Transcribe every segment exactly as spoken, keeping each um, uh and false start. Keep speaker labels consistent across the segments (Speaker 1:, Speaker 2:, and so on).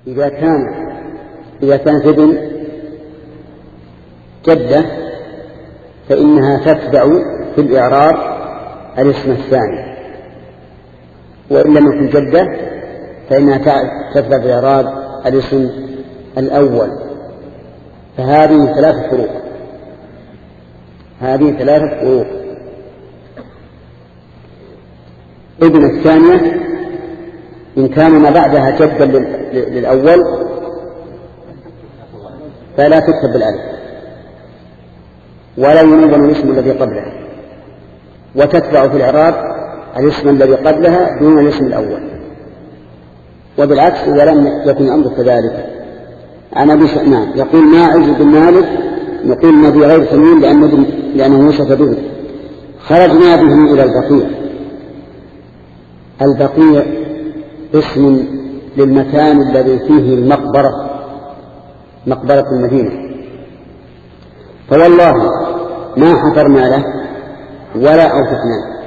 Speaker 1: إذا كان إذا كانت ابن جدة فإنها تتبع في الإعراب الاسم الثاني، وإن لم يكن جدة فإنها تتبع في الإعراب الاسم الأول. فهذه ثلاثة فروق هذه ثلاثة فروق ابن الثانية إن كان ما بعدها جدا للأول فلا تكتب بالألف ولا ينون الاسم الذي قبلها، وتتبع في الإعراب الاسم الذي قبلها دون الاسم الأول. وبالعكس إذا لم يكن الأمر كذلك. عن أبي سعيد يقول ماعز بن مالك نقول نبي غير تنوين لأنه, لأنه وصف به. خرجنا به إلى البقيع. البقيع اسم للمكان الذي فيه المقبرة، مقبرة المدينة. فوالله ما حفرنا له ولا أوثقناه.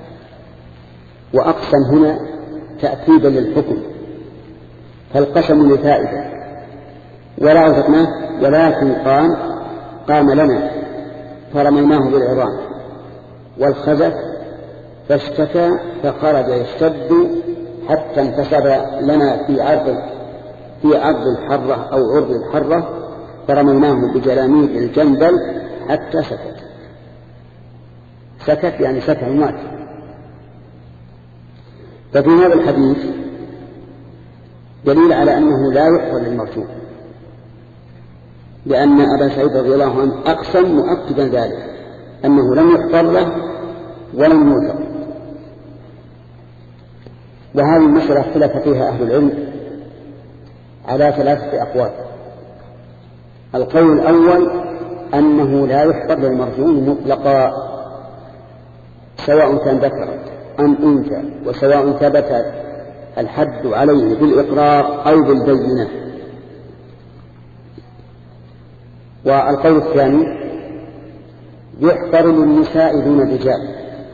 Speaker 1: وأقسم هنا تأكيدا للحكم، فالقسم لفائدة. ولا أوثقناه ولكن قام قام لنا فرميناه بالعظام والخزف فاشتكى فخرج يشتد حتى انتسب لنا في عرض في عرض الحرة أو عرض الحرة فرميناه بجلاميد الجندل حتى سكت. سكت يعني سكت مات. ففي هذا الحديث دليل على أنه لا يحفر للمرجوع، لأن أبا سعيد رضي الله عنه أقسم مؤكدا ذلك أنه لم يحفر له ولم يوثق. وهذه المسألة اختلف فيها أهل العلم على ثلاثة أقوال. القول الأول أنه لا يحفر للمرجوع مطلقا سواء كان ذكر أم أنثى، وسواء ثبت الحد عليه بالإقرار أو بالبينة. والقول الثاني يحفر للنساء دون الرجال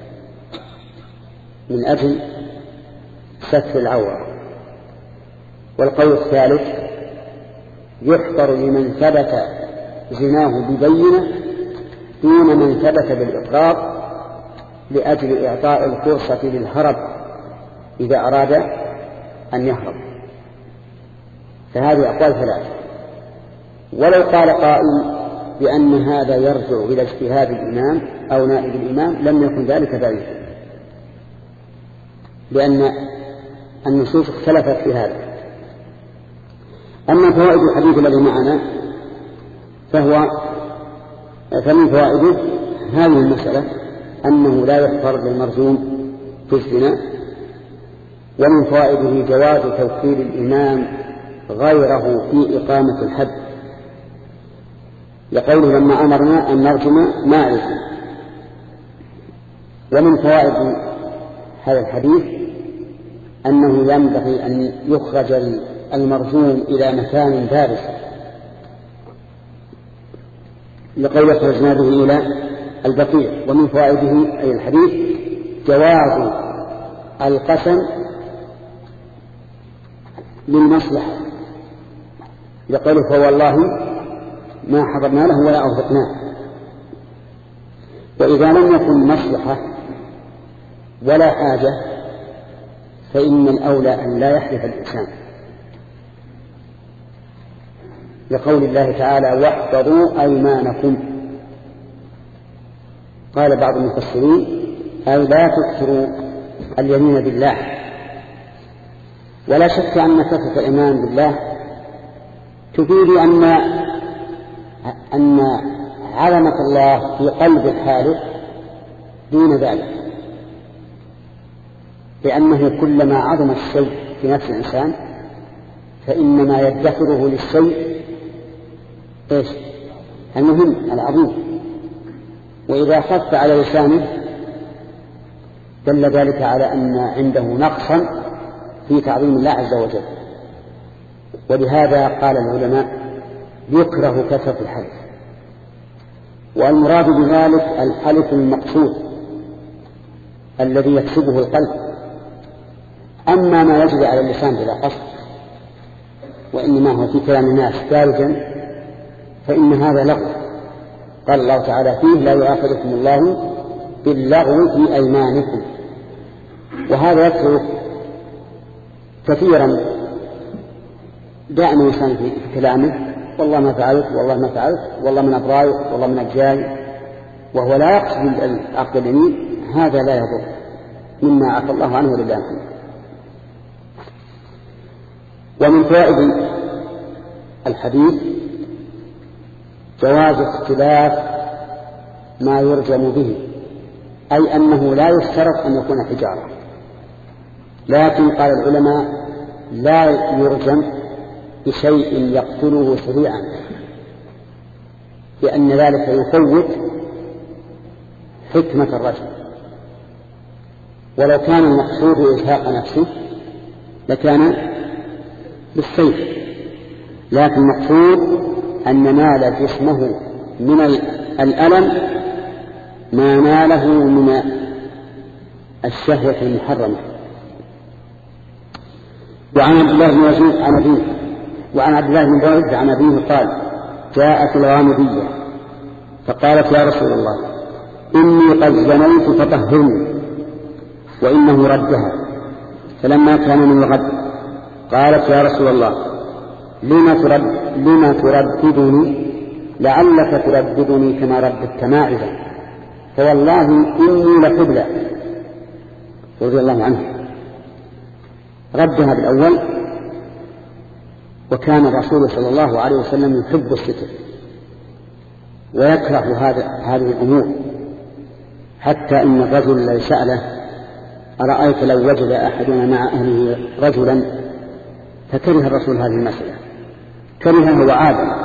Speaker 1: من أجل ستر العورة. والقول الثالث يحفر لمن ثبت زناه ببينة دون من ثبت بالإقرار لأجل إعطاء الفرصة للهرب إذا أراد أن يهرب. فهذه أقوال ثلاثة. ولو قال قائل بأن هذا يرجع إلى اجتهاد الإمام أو نائب الإمام لم يكن ذلك بعيدا، لأن النصوص اختلفت في هذا. أما فوائد الحديث الذي معنا فهو فمن فوائده هذه المسألة أنه لا يحفر للمرجوم في الزنا. ومن فوائده جواز توكيل الإمام غيره في إقامة الحد، لقوله لما أمرنا أن نرجم ماعز. ومن فوائد هذا الحديث أنه ينبغي أن يخرج المرجوم إلى مكان بارز، لقول خرجنا به إلى البقيع. ومن فوائده أي الحديث جواز القسم للمصلحة، لقوله فوالله ما حضرنا له ولا أوثقناه. وإذا لم يكن مصلحة ولا حاجة فإن الأولى أن لا يحلف الإنسان، لقول الله تعالى واحفظوا أيمانكم. قال بعض المفسرين أي لا تكثروا اليمين بالله. ولا شك أن كثرة الإيمان بالله تفيد أن أن عظمة الله في قلب الحالف دون ذلك، لأنه كلما عظم الشيء في نفس الإنسان فإنما يدخره للشيء إيش المهم العظيم. وإذا خف على لسانه دل ذلك على أن عنده نقصا في تعظيم الله عز وجل. ولهذا قال العلماء يكره كثرة الحلف، والمراد بذلك الحلف المقصود الذي يكسبه القلب. أما ما يجري على اللسان بلا قصد وإنما هو في كلام الناس دارجا فإن هذا لغو. قال الله تعالى فيه لا يؤاخذكم الله باللغو في أيمانكم. وهذا يترك كثيرا دائما الإنسان في كلامه والله ما فعلت والله ما فعلت والله من أبراي والله من أجاي وهو لا يقصد العقد اليمين، هذا لا يضر مما عفى الله عنه لله عنه. ومن فوائد الحديث جواز اختلاف ما يرجم به، أي أنه لا يشترط أن يكون حجارة، لكن قال العلماء لا يرجم بشيء يقتله سريعا لأن ذلك يفوت حكمة الرجم. ولو كان المقصود إزهاق نفسه لكان بالسيف، لكن المقصود أن نال جسمه من الألم ما ناله من الشهوة المحرمة. وعن عبد الله بن يزيد عن أبيه وعن عبد الله بن بريدة عن أبيه قال جاءت الغامدية فقالت يا رسول الله إني قد زنيت فطهرني، وإنه ردها. فلما كان من الغد قالت يا رسول الله لما ترد لما ترددني لعلك ترددني كما رددت ماعزا، فوالله إني لحبلى رضي الله عنه. ردها بالأول، وكان الرسول صلى الله عليه وسلم يحب الستر ويكره هذا هذه الأمور، حتى إن الرجل الذي سأله أرأيت لو وجد أحدنا مع أهله رجلا، فكره الرسول هذه المسألة، كرهه وعاده،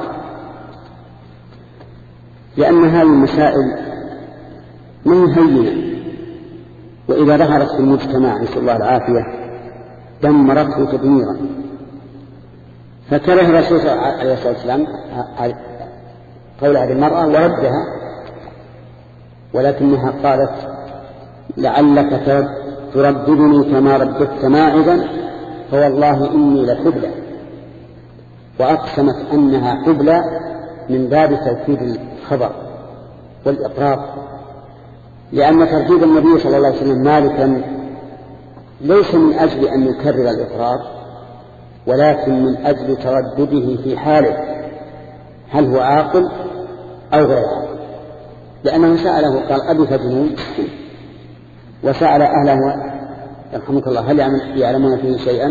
Speaker 1: لأن هذه المسائل من هينة، وإذا ظهرت في المجتمع نسأل الله العافية دمرته تدميرا. فكره الرسول عليه الصلاة والسلام قول هذه المرأة وردها، ولكنها قالت لعلك ترددني كما رددت ماعزا، فوالله إني لحبلى، وأقسمت أنها حبلى من باب توكيد الخبر والإقرار، لأن ترديد النبي صلى الله عليه وسلم مالكا ليس من أجل أن يكرر الإقرار، ولكن من أجل تردده في حاله هل هو عاقل أو غير عاقل، لأنه سأله قال أبي فجنون، وسأل أهله يرحمك الله هل يعلمون فيه شيئا،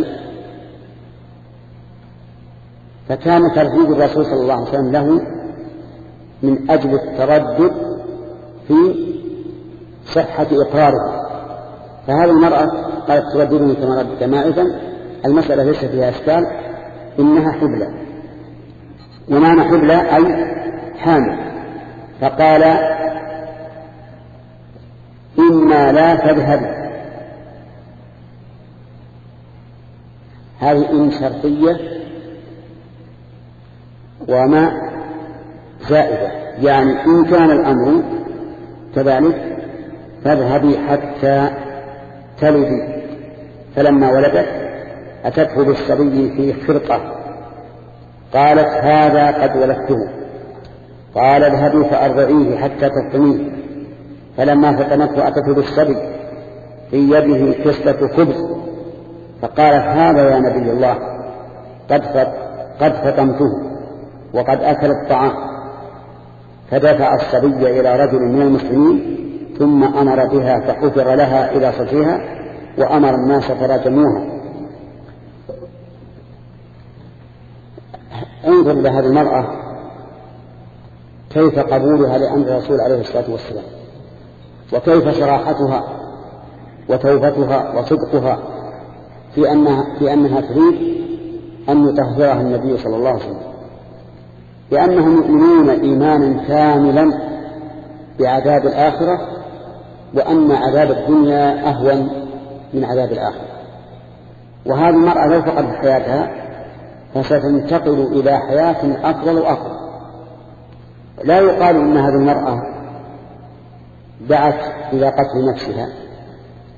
Speaker 1: فكان ترديد الرسول صلى الله عليه وسلم له من أجل التردد في صحة إقراره. فهذه المرأة قالت ترددني كما رددت ماعزا، المسألة ليس فيها إشكال، إنها حبلى، ومعنى حبلى أي حامل. فقال إما لا تذهب، هذه إن شرطية وما زائدة، يعني إن كان الأمر كذلك فاذهبي حتى تلدي. فلما ولدت أتته بالصبي في خرقة، قالت هذا قد ولدته، قال اذهبي فأرضعيه حتى تفطميه. فلما فطمته أتته بالصبي في يده كسلة خبز، فقالت هذا يا نبي الله قد قد فطمته وقد أكل الطعام. فدفع الصبي إلى رجل من المسلمين ثم أمر بها فحفر لها إلى صدرها وأمر الناس فرجموها. انظر لهذه المرأة كيف قبولها لأمر الرسول عليه الصلاة والسلام، وكيف صراحتها وتوبتها وصدقها في أنها, في أنها تريد أن يطهرها النبي صلى الله عليه وسلم، لأنهم يؤمنون إيمانا كاملا بعذاب الآخرة، وأن عذاب الدنيا أهون من عذاب الآخرة. وهذه المرأة لو فقدت حياتها فستنتقل إلى حياة أفضل وأفضل. لا يقال إن هذه المرأة دعت إلى قتل نفسها،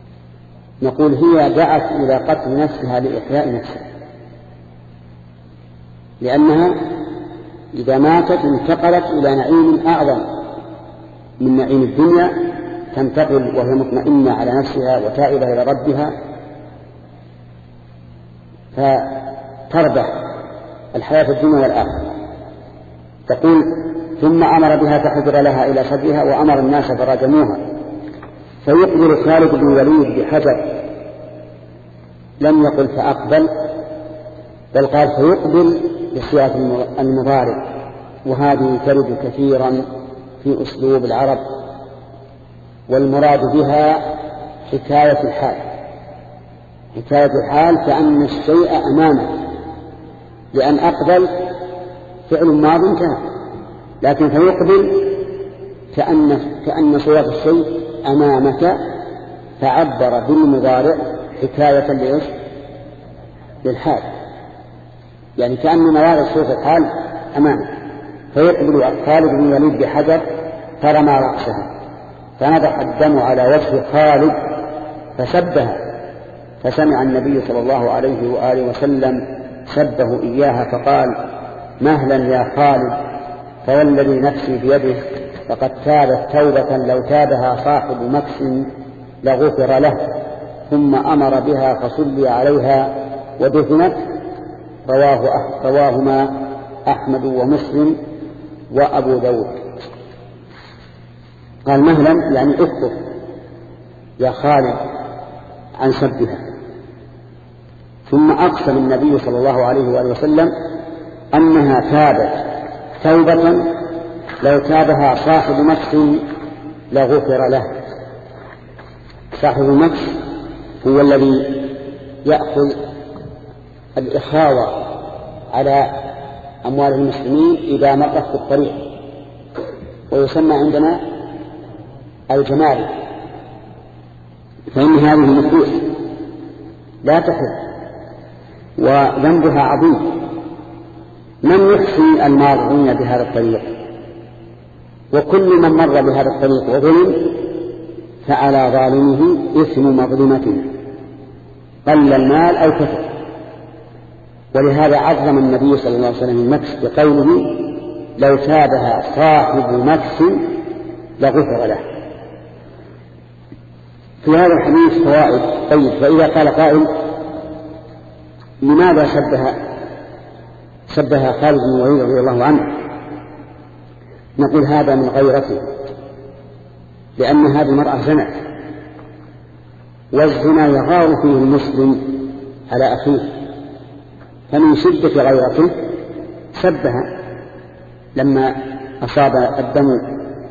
Speaker 1: نقول هي دعت إلى قتل نفسها لإحياء نفسها، لأنها إذا ماتت انتقلت إلى نعيم أعظم من نعيم الدنيا، تنتقل وهي مطمئنة على نفسها وتائبة إلى ربها، فتربح الحياة الدنيا والآخرة. تقول: ثم أمر بها فحجر لها إلى صدرها وأمر الناس فرجموها. فيقبل خالد بن الوليد بحجر، لم يقل فأقبل، بل قال فيقبل بصيغة المضارع، وهذه ترد كثيرا في أسلوب العرب، والمراد بها حكاية الحال، حكاية الحال كأن الشيء أمامك، لأن أقبل فعل ماض انتهى، لكن فيقبل كأن, كأن صورة الشيء أمامك، فعبر بالمضارع حكاية لإيش؟ للحال، يعني كأن مضارع صورة الحال أمامك. فيقبل خالد بن الوليد بحجر فرمى رأسه، فنضح الدم على وجه خالد فسبها، فسمع النبي صلى الله عليه وآله وسلم سبه إياها فقال: مهلا يا خالد، فوالذي نفسي بيده لقد تابت توبة لو تابها صاحب مكس لغفر له. ثم أمر بها فصلي عليها ودفنت. رواه رواهما أحمد ومسلم وأبو داود. قال مهلا يعني اكفر يا خالد عن سبها. ثم أقسم النبي صلى الله عليه وآله وسلم أنها تابت توبة لو تابها صاحب مكس لغفر له. صاحب مكس هو الذي يأخذ الإخاوة على أموال المسلمين إذا مرت في الطريق، ويسمى عندنا الجمارك. فإن هذه النفوس لا تحل وذنبها عظيم. من يحسن المارين بهذا الطريق؟ وكل من مر بهذا الطريق وظلم فعلى ظالمه إثم مظلمته قل المال أو كثر. ولهذا عظم النبي صلى الله عليه وسلم المكس بقوله: لو تابها صاحب مكس لغفر له. في هذا الحديث فوائد. طيب، فإذا قال قائل: لماذا شبه شبه خالد بن الوليد رضي الله عنه؟ نقول هذا من غيرته، لأن هذه المرأة زنت، والزنا يغار فيه المسلم على أخيه، فمن شدة غيرته شبه لما أصاب الدم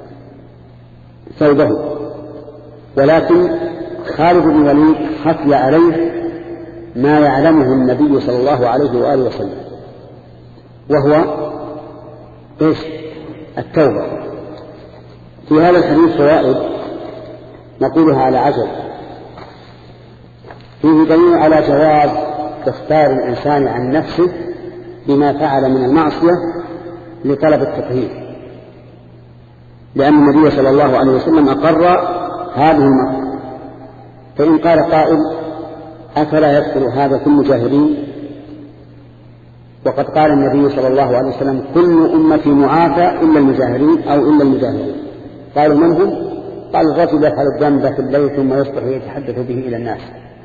Speaker 1: ثوبه. ولكن خالد بن الوليد خفي عليه ما يعلمه النبي صلى الله عليه وآله وسلم، وهو إيش؟ التوبة. في هذا الحديث فوائد نقولها على عجل. فيه دليل على جواز اختيار الإنسان عن نفسه بما فعل من المعصية لطلب التطهير، لأن النبي صلى الله عليه وسلم أقر هذه المرأة. فإن قال قائل: أفلا يدخل هذا في المجاهرين؟ وقد قال النبي صلى الله عليه وسلم: كل أمتي معافى إلا المجاهرين أو إلا المجاهرين. قالوا: من هم؟ قال: الرجل يفعل الذنب في الليل ثم يصبح يتحدث به إلى الناس.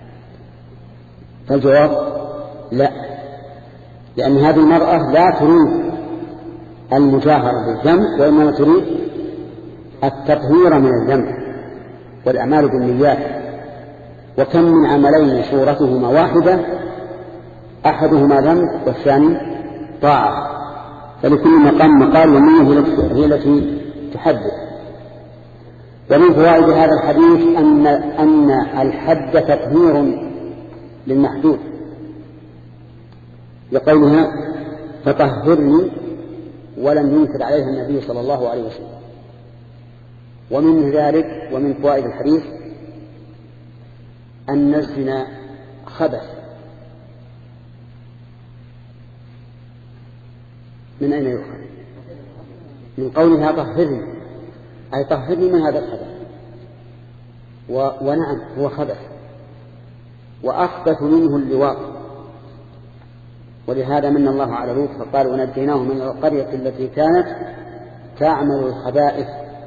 Speaker 1: فالجواب: لا، لأن هذه المرأة لا تريد المجاهرة بالذنب، وإنما تريد التطهير من الذنب، والأعمال بالنيات. وكم من عملين صورتهما واحدة، أحدهما ذنب والثاني طاعة، فلكل مقام مقال، والنية هي التي تحدث. ومن فوائد هذا الحديث أن أن الحد تطهير للمحدود، لقولها: فطهرني، ولم ينكر عليها النبي صلى الله عليه وسلم. ومن ذلك ومن فوائد الحديث أن الزنا خبث. من أين يؤخذ؟ من قولها طهرني، أي طهرني من هذا الخبث. و... ونعم هو خبث، وأخبث منه اللواط، ولهذا من الله على لوط فقال ونجيناه من القرية التي كانت تعمل الخبائث.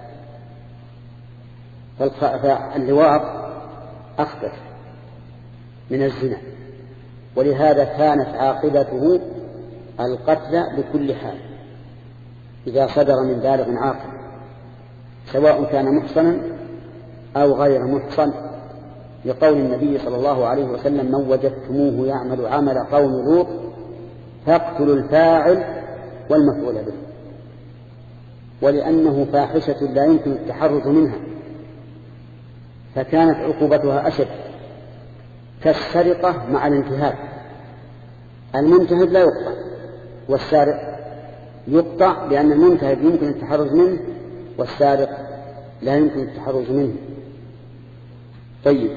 Speaker 1: فاللواط أخبث من الزنا، ولهذا كانت عاقبته القتل بكل حال إذا صدر من بالغ عاقل، سواء كان محصنا أو غير محصن، لقول النبي صلى الله عليه وسلم: من وجدتموه يعمل عمل قوم لوط فاقتلوا الفاعل والمفعول به. ولأنه فاحشة لا يمكن التحرز منها، فكانت عقوبتها أشد، كالسرقة مع الانتهاب. المنتهب لا يقطع والسارق يقطع، لأن المنتهب يمكن التحرز منه والسارق لا يمكن التحرز منه. طيب،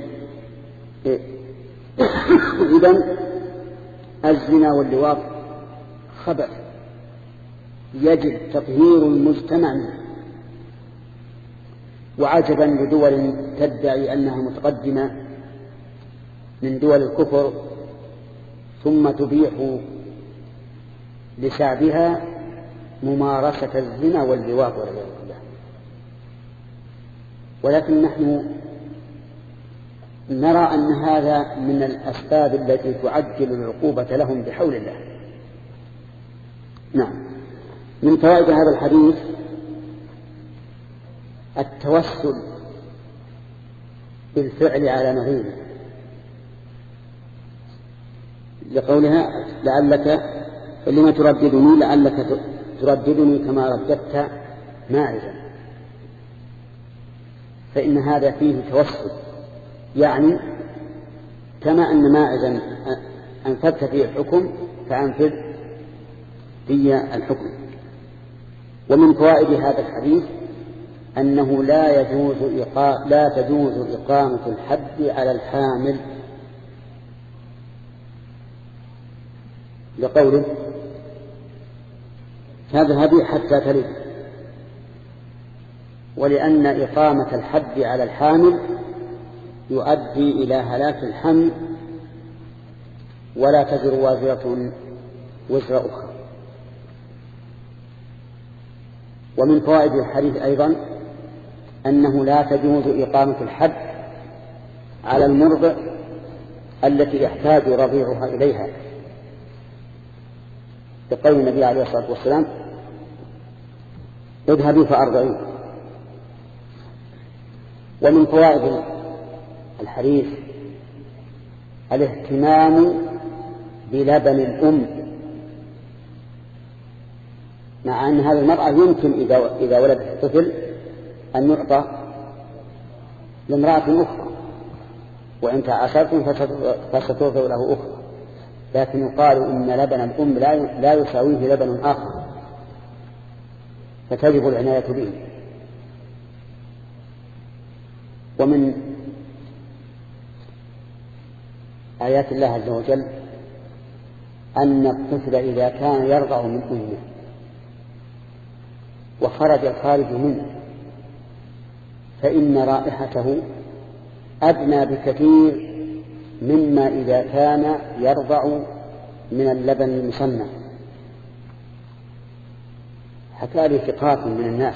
Speaker 1: إذن الزنا واللواط خبث يجب تطهير المجتمع منه. وعجبا لدول تدعي أنها متقدمة من دول الكفر ثم تبيح لشعبها ممارسة الزنا واللواط والعياذ بالله. ولكن نحن نرى أن هذا من الأسباب التي تعجل العقوبة لهم بحول الله. نعم. من فوائد هذا الحديث التوسل بالفعل على نظيره، لقولها: لعلك لما ترددني لعلك ترددني كما رددت ماعزا. فإن هذا فيه توسل، يعني كما أن ماعزا أنفذت فيه الحكم فأنفذ في الحكم. ومن فوائد هذا الحديث أنه لا يجوز إقا... لا تجوز إقامة الحد على الحامل، لقوله: فاذهبي حتى تلد. ولأن إقامة الحد على الحامل يؤدي إلى هلاك الحمل، ولا تزر وازرة وزر أخرى. ومن فوائد الحديث أيضا أنه لا تجوز إقامة الحد على المرضع التي يحتاج رضيعها إليها، بقول النبي عليه الصلاة والسلام: اذهبي فأرضعيه. ومن فوائد الحديث الاهتمام بلبن الأم، مع أن هذه المرأة يمكن إذا, إذا ولدت الطفل أن يعطى لامرأة أخرى، وإن تعاشرتم فسترضع له أخرى، لكن يقال إن لبن الأم لا يساويه لبن آخر، فتجب العناية به. ومن آيات الله عز وجل أن الطفل إذا كان يرضع من أمه وخرج الخارج منه فإن رائحته أدنى بكثير مما إذا كان يرضع من اللبن المصنع. حكى لي ثقات من الناس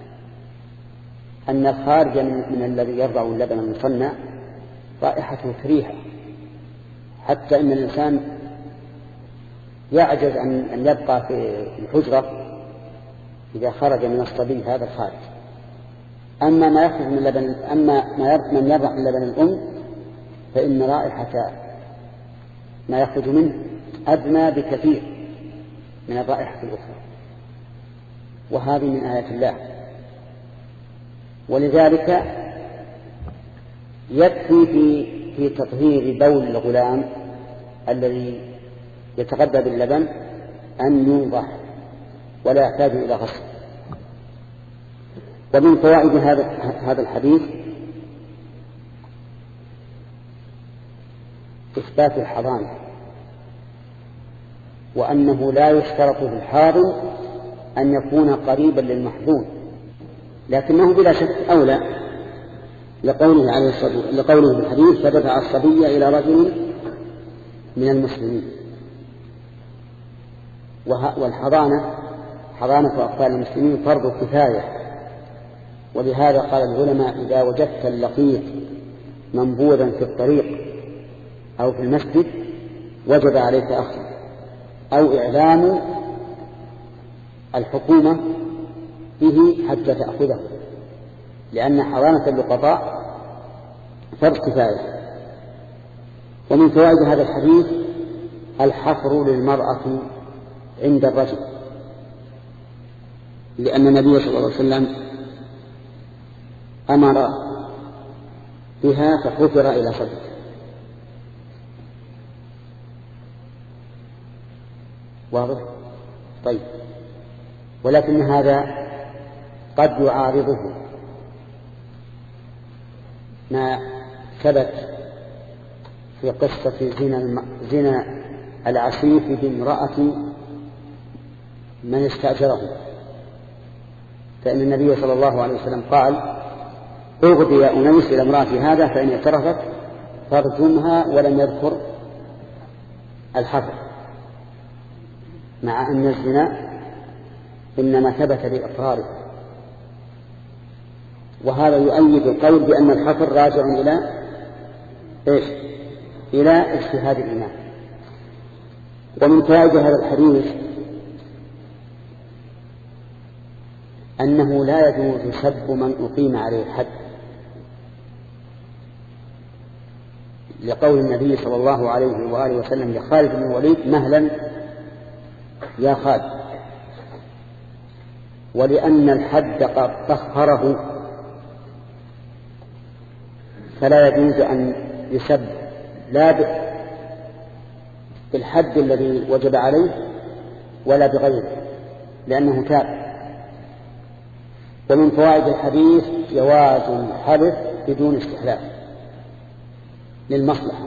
Speaker 1: أن الخارج من الذي يرضع اللبن المصنع رائحته كريهة، حتى أن الإنسان يعجز أن يبقى في الحجرة إذا خرج من الصبي هذا الخارج. أما ما يخرج من لبن أما من يرضع من لبن الأم فإن رائحة ما يخرج منه أدنى بكثير من الرائحة الأخرى، وهذه من آيات الله. ولذلك يكفي في في تطهير بول الغلام الذي يتغذى باللبن أن ينضح ولا يحتاج إلى غسل. ومن فوائد هذا هذا الحديث إثبات الحضانة، وأنه لا يشترط في الحاضن أن يكون قريبا للمحظون، لكنه بلا شك أولى، لقوله عليه الصلاة لقوله في الحديث: فدفع الصبي إلى رجل من المسلمين. والحضانة حضانة أطفال المسلمين فرض كفاية، ولهذا قال العلماء إذا وجدت اللقيط منبوذا في الطريق أو في المسجد وجب عليك أخذه، أو إعلام الحكومة به حتى تأخذه، لأن حضانة اللقطاء فرض كفاية. ومن فوائد هذا الحديث الحفر للمرأة عند الرجل، لأن النبي صلى الله عليه وسلم أمر بها فحفر إلى صدره. واضح؟ طيب، ولكن هذا قد يعارضه ما ثبت في قصة زنا, زنا العفيف بامرأة من استأجره، فإن النبي صلى الله عليه وسلم قال اغضي أنيس إلى امرأة هذا فإن اعترفت فارجمها، ولم يذكر الحفر، مع أن الزنا إنما ثبت بإقراره. وهذا يؤيد القول بأن الحفر راجع إلى إيش؟ إلى اجتهاد الإمام. ومن فوائد هذا الحديث أنه لا يجوز سب من أقيم عليه الحد، لقول النبي صلى الله عليه وآله وسلم لخالد بن الوليد مهلا يا خالد، ولأن الحد قد طهره فلا يجوز أن يسب لا بالحد الذي وجب عليه ولا بغيره، لأنه تاب. ومن فوائد الحديث جواز الحلف بدون استحلاف للمصلحة.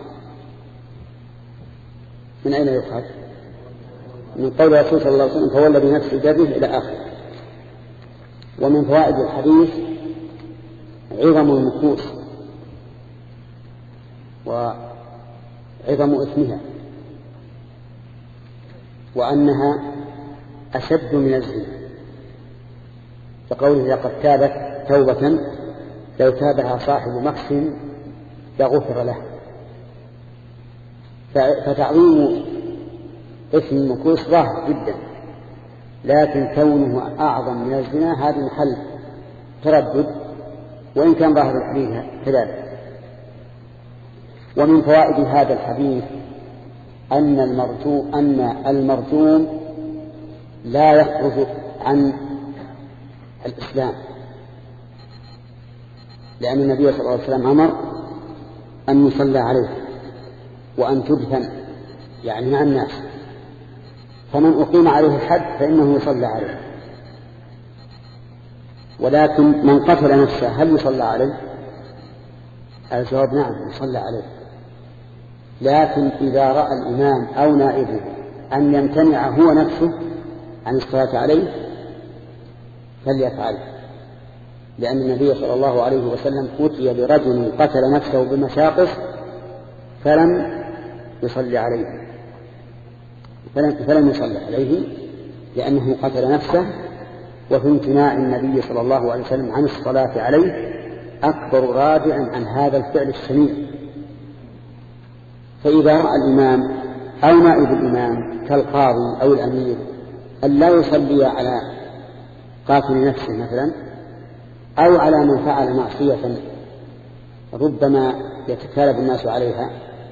Speaker 1: من أين يؤخذ؟ من قول الرسول صلى الله عليه وسلم فهو الذي نفس بيده إلى آخر. ومن فوائد الحديث عظم النفوس وعظم إثمها، وأنها أشد من الزنا، فقوله لقد تابت توبة لو تابها صاحب مكس لغفر له. فتعظيم اسم المكوس ظاهر جدا، لكن كونه أعظم من الزنا هذا محل تردد، وإن كان ظاهر الحديث كذلك. ومن فوائد هذا الحديث أن المرجوم أن المرجوم لا يخرج عن الإسلام، لأن النبي صلى الله عليه وسلم أمر أن يصلى عليه وأن تدفن يعني مع الناس، فمن أقيم عليه الحد فإنه يصلى عليه. ولكن من قتل نفسه هل يصلى عليه؟ الجواب نعم يصلى عليه، لكن إذا رأى الإمام أو نائبه أن يمتنع هو نفسه عن الصلاة عليه فليفعل، لأن النبي صلى الله عليه وسلم أتي برجل قتل نفسه بمشاقص فلم يصلي عليه فلم, فلم يصلي عليه لأنه قتل نفسه. وفي امتناع النبي صلى الله عليه وسلم عن الصلاة عليه أكبر رادع عن هذا الفعل الشنيع. فإذا رأى الإمام أو نائب الإمام كالقاضي أو الأمير أن لا يصلي على قاتل نفسه مثلا، أو على من فعل معصية ربما يتكالب الناس عليها،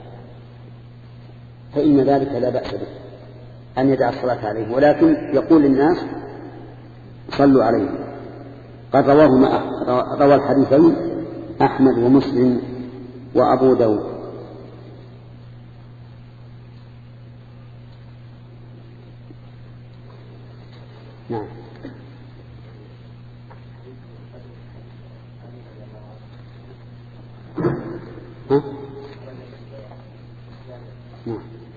Speaker 1: فإن ذلك لا بأس به أن يدع الصلاة عليه، ولكن يقول للناس صلوا عليه. قد رواه روى الحديثين أحمد ومسلم وأبو داود. نعم. ها؟ نعم.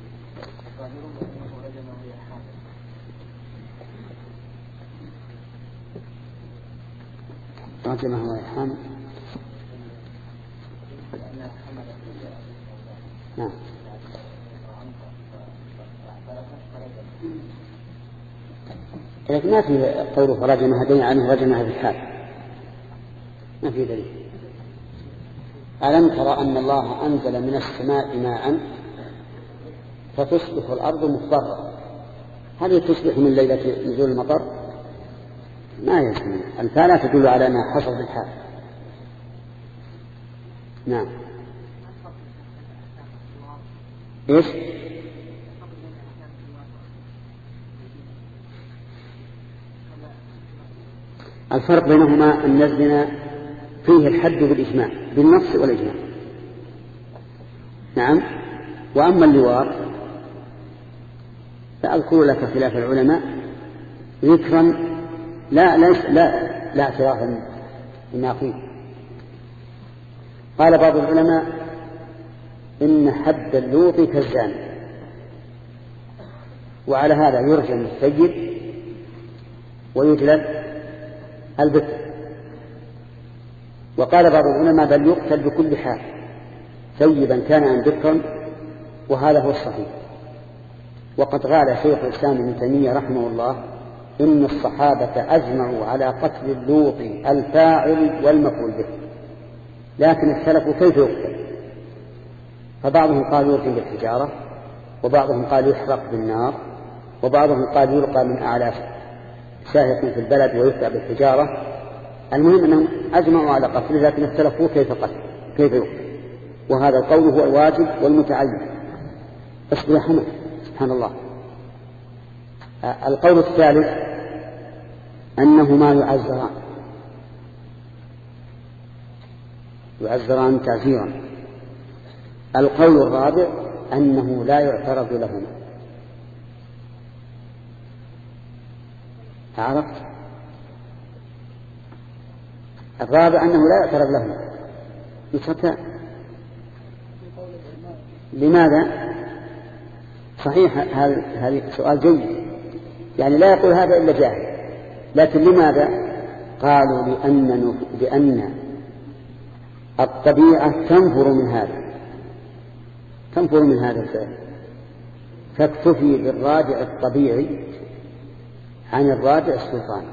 Speaker 1: رجمه هو يحامل. نعم. لكن ما في قوله فرجم هدين عنه رجمها بالحال، ما في دليل. ألم ترى أن الله أنزل من السماء ماء فتصبح الأرض مخضرة؟ هل تصبح من ليلة نزول المطر؟ ما يسمى. الفاء لا تدل على ما حصل بالحال. نعم. إيش؟ الفرق بينهما أن الزنا فيه الحد بالإجماع، بالنص والإجماع. نعم. وأما اللواط فأذكر لك خلاف العلماء ذكرا لا لا لا, لا اعترافا بما فيه. قال بعض العلماء إن حد اللوط كالزاني، وعلى هذا يرجم السيد ويجلد البكر. وقال بعض العلماء بل يقتل بكل حال سيبا كان أم بكرا، وهذا هو الصحيح. وقد قال شيخ الإسلام ابن تيمية رحمه الله إن الصحابة أجمعوا على قتل اللوط الفاعل والمفعول به، لكن اختلفوا كيف يقتل. فبعضهم قال يرجم بالحجارة، وبعضهم قال يحرق بالنار، وبعضهم قال يلقى من أعلى شاهق في البلد ويتبع بالحجارة. المهم أنهم أجمعوا على قتله، لكن اختلفوا كيف قتل كيف يقتل. وهذا القول هو الواجب والمتعين. اصبر يا حمد، سبحان الله. القول الثالث أنهما يعزران يعزران تعزيرا. القول الرابع أنه لا يعترض لهما. عرفت؟ الرابع أنه لا يعترض لهما. نسخة. لماذا؟ صحيح هذا سؤال جيد، يعني لا يقول هذا إلا جاهل، لكن لماذا؟ قالوا لأن, لأن الطبيعة تنفر من هذا تنفر من هذا الفعل، فاكتفي بالراجع الطبيعي عن الراجع السلطاني.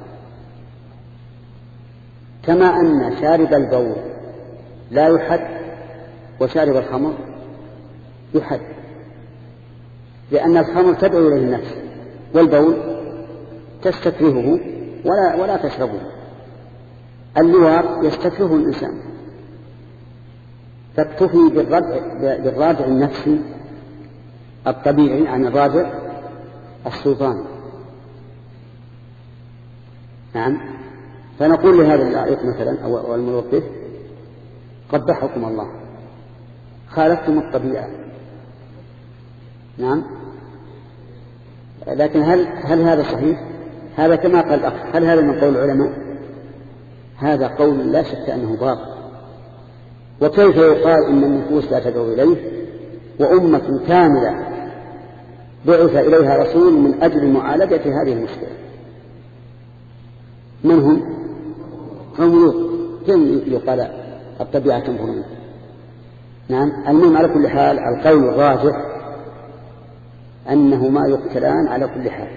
Speaker 1: كما أن شارب البول لا يحد وشارب الخمر يحد، لأن الخمر تدعو إليه النفس، والبول تستكرهه ولا, ولا تشربه. اللواط يستكرهه الإنسان، فاكتفي بالراجع النفسي الطبيعي عن الراجع السلطاني. نعم. فنقول لهذا اللائق مثلا أو الموظف قبحكم الله، خالفتم الطبيعة. نعم. لكن هل هل هذا صحيح؟ هذا كما قال الأخ، هل هذا من قول العلماء؟ هذا قول لا شك أنه باطل. وكيف يقال إن النفوس لا تدعو إليه وأمة كاملة بعث إليها رسول من أجل معالجة هذه المشكلة؟ من هم؟ قوم لوط. كيف يقال الطبيعة تنفر منه؟ نعم. المهم على كل حال القول الراجح أنهما يقتلان على كل حال.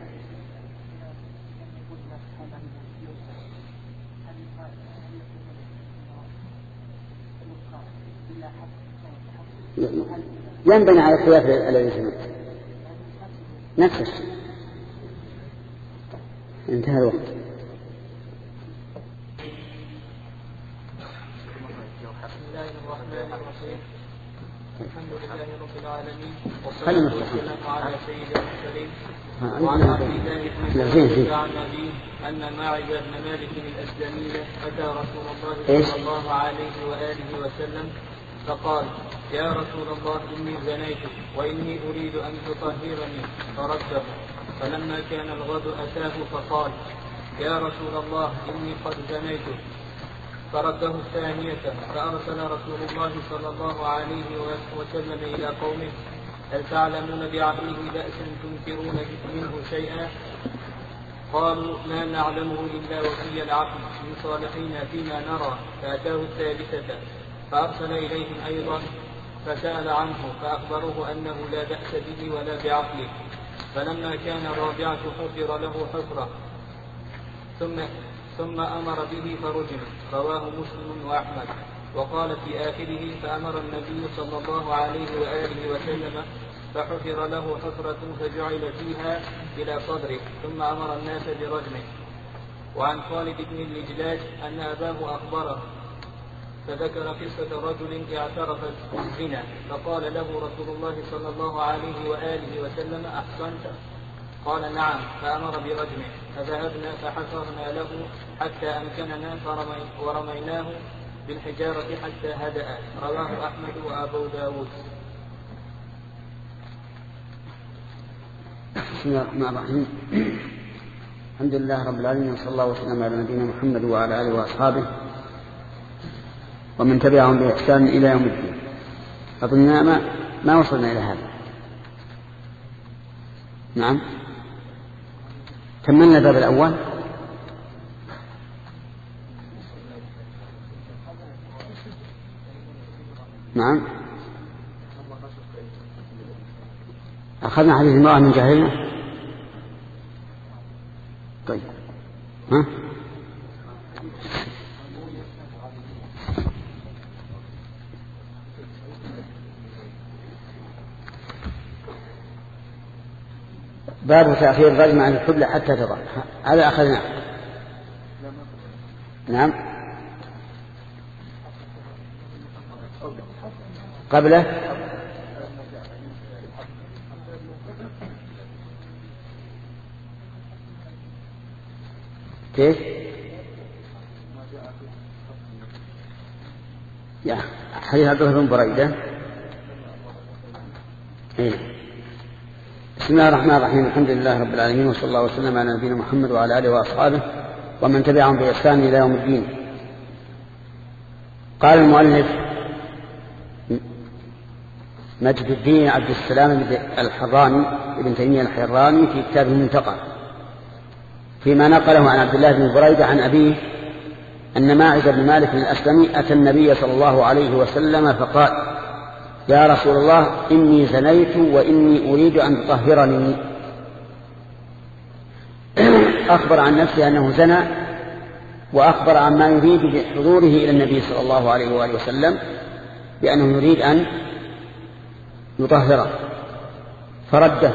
Speaker 1: ينبني على الخلاف الذي سمعت نفس الشيء. انتهى الوقت.
Speaker 2: بسم الله الرحمن الرحيم. الحمد لله رب العالمين، والصلاة والسلام على سيد المرسلين وعلى عبد الله بن مسعود عن أبيه أن معبد بن مالك الأسلمي أتى رسول الله صلى الله عليه وآله وسلم فقال: يا رسول الله إني زنيت وإني أريد أن تطهرني، فرده. فلما كان الغد أتاه فقال: يا رسول الله إني قد زنيت، فرده الثانية. فأرسل رسول الله صلى الله عليه وسلم إلى قومه: هل تعلمون بعقله بأسا تنكرون منه شيئا؟ قالوا: ما نعلمه إلا وفي العقل من صالحين فيما نرى. فأتاه الثالثة فأرسل إليهم أيضا فسأل عنه، فأخبروه أنه لا بأس به ولا بعقله. فلما كان الرابعة حفر له حفرة ثم ثم أمر به فرجم. رواه مسلم وأحمد. وقال في آخره فأمر النبي صلى الله عليه وآله وسلم فحفر له حفرة فجعل فيها إلى صدره ثم أمر الناس برجمه. وعن خالد بن الإجلاج أن أباه أخبره فذكر قصة رجل اعترف بالزنا فقال له رسول الله صلى الله عليه وآله وسلم أحسنت؟ قال نعم، فأمر برجمه. فذهبنا فحفرنا له حتى أمكننا ورميناه بالحجارة حتى هدأ. رواه أحمد وأبو داود.
Speaker 1: بسم الله الرحمن الرحيم. الحمد لله رب العالمين، وصلى الله وسلم على نبينا محمد وعلى آله وأصحابه ومن تبعهم بإحسان إلى يوم الدين. أظننا ما, ما وصلنا إلى هذا. نعم، كملنا الباب الأول. نعم، أخذنا حديث المرأة من جاهلنا. طيب، ها؟ باب تأخير الرجم عن الحبلى حتى تضع. هذا أخذنا. نعم، قبله كيف؟ يا حديث عبد الله بن بريدة. إيه. بسم الله الرحمن الرحيم. الحمد لله رب العالمين، وصلى الله وسلم على نبينا محمد وعلى آله وأصحابه ومن تبعهم بإحسان إلى يوم الدين. قال المؤلف مجد الدين عبد السلام الحراني ابن تيمية الحراني في كتابه المنتقى فيما نقله عن عبد الله بن بريدة عن أبيه أن ماعز بن مالك الأسلمي أتى النبي صلى الله عليه وسلم فقال: يا رسول الله، إني زنيت وإني أريد أن تطهرني. أخبر عن نفسه أنه زنى، وأخبر عن ما يريد بحضوره إلى النبي صلى الله عليه وآله وسلم بأنه يريد أن يطهره، فرده.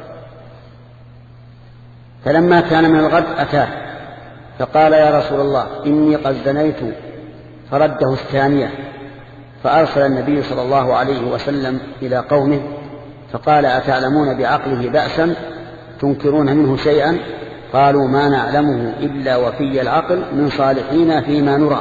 Speaker 1: فلما كان من الغد أتاه فقال: يا رسول الله، إني قد زنيت. فرده الثانية. فأرسل النبي صلى الله عليه وسلم إلى قومه فقال: أتعلمون بعقله بأسا تنكرون منه شيئا؟ قالوا: ما نعلمه إلا وفي العقل من صالحين فيما نرى.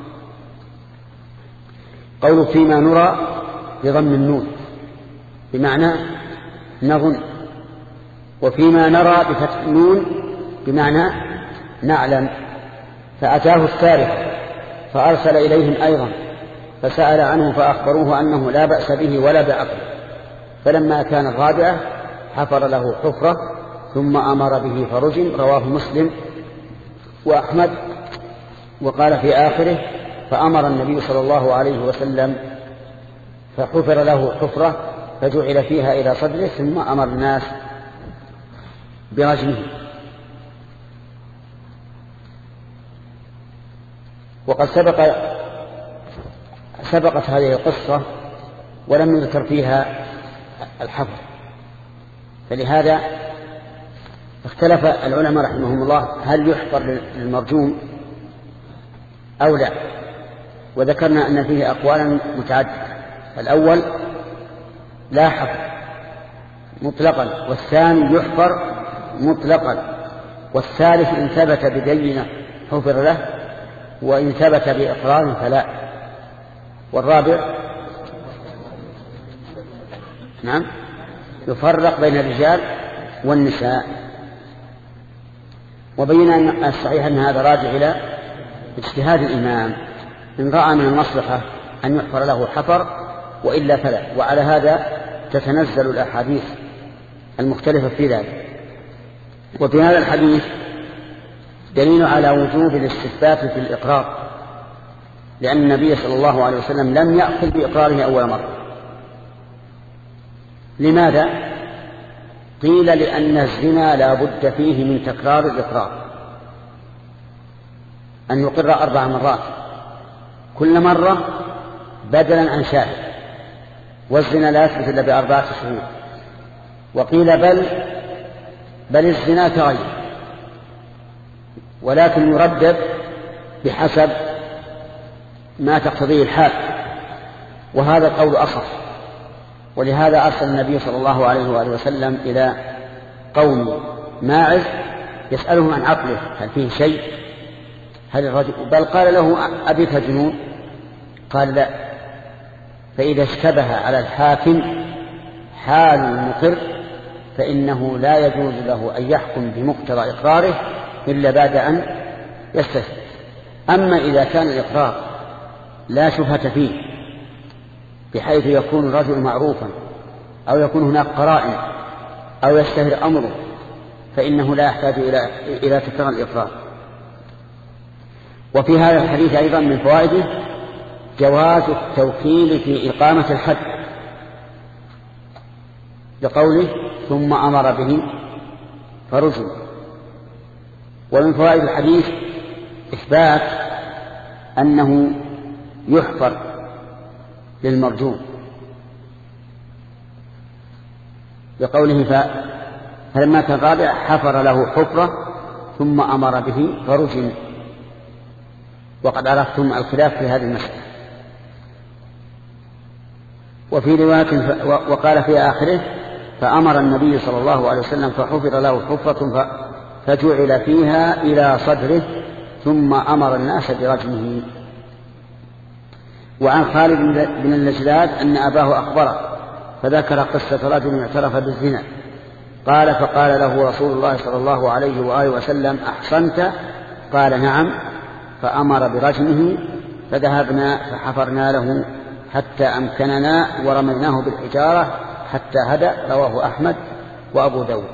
Speaker 1: قول فيما نرى بضم النون بمعنى نظن، وفيما نرى بفتح النون بمعنى نعلم. فأتاه الثالث فأرسل إليهم أيضا فسأل عنه فأخبروه أنه لا بأس به ولا بعقله. فلما كان الرابعة حفر له حفرة ثم أمر به فرجم. رواه مسلم وأحمد. وقال في آخره: فأمر النبي صلى الله عليه وسلم فحفر له حفرة فجعل فيها إلى صدره ثم أمر الناس برجمه. وقد سبق سبقت هذه القصة ولم يذكر فيها الحفر، فلهذا اختلف العلماء رحمهم الله هل يحفر للمرجوم أو لا. وذكرنا أن فيه أقوالا متعددة. الأول لا حفر مطلقا، والثاني يحفر مطلقا، والثالث إن ثبت ببينة حفر له، وإن ثبت بإقرار فلا. والرابع نعم يفرق بين الرجال والنساء. وبينا أن الصحيح أن هذا راجع إلى اجتهاد الإمام، إن رأى من المصلحة أن يحفر له حفر وإلا فلا. وعلى هذا تتنزل الأحاديث المختلفة في ذلك. وفي هذا الحديث دليل على وجوب الاستثبات في الإقرار، لأن النبي صلى الله عليه وسلم لم يأخذ بإقراره أول مرة. لماذا؟ قيل لأن الزنا لا بد فيه من تكرار الإقرار، أن يقر أربع مرات كل مرة بدلا عن شاهد، والزنا لا يثبت إلا بأربعة شهود. وقيل بل بل الزنا كغيره، ولكن يردد بحسب ما تقتضيه الحال، وهذا القول أصح. ولهذا أرسل النبي صلى الله عليه وآله وسلم إلى قوم ماعز يسألهم عن عقله هل فيه شيء، هل الرجل، بل قال له أبيك جنون؟ قال لا. فإذا اشتبه على الحاكم حال المقر فإنه لا يجوز له أن يحكم بمقتضى إقراره إلا بعد أن يستثبت. أما إذا كان الإقرار لا شبهة فيه بحيث يكون الرجل معروفا أو يكون هناك قرائن أو يشتهر أمره فإنه لا يحتاج إلى إلى تكرار الإقرار. وفي هذا الحديث أيضا من فوائده جواز التوكيل في إقامة الحد لقوله ثم أمر به فرجم. ومن فوائد الحديث إثبات أنه يحفر للمرجوم لقوله فلما كان رابع حفر له حفرة ثم أمر به فرجم. وقد عرفتم الخلاف في هذه المسألة. وفي رواية وقال في آخره فأمر النبي صلى الله عليه وسلم فحفر له حفرة فجعل فيها إلى صدره ثم أمر الناس برجمه. وعن خالد بن اللجلاد أن أباه أخبره فذكر قصة رجل اعترف بالزنا قال فقال له رسول الله صلى الله عليه وآله وسلم أحصنت؟ قال نعم. فأمر برجمه فذهبنا فحفرنا له حتى أمكننا ورميناه بالحجارة حتى هدأ. رواه أحمد وأبو داود.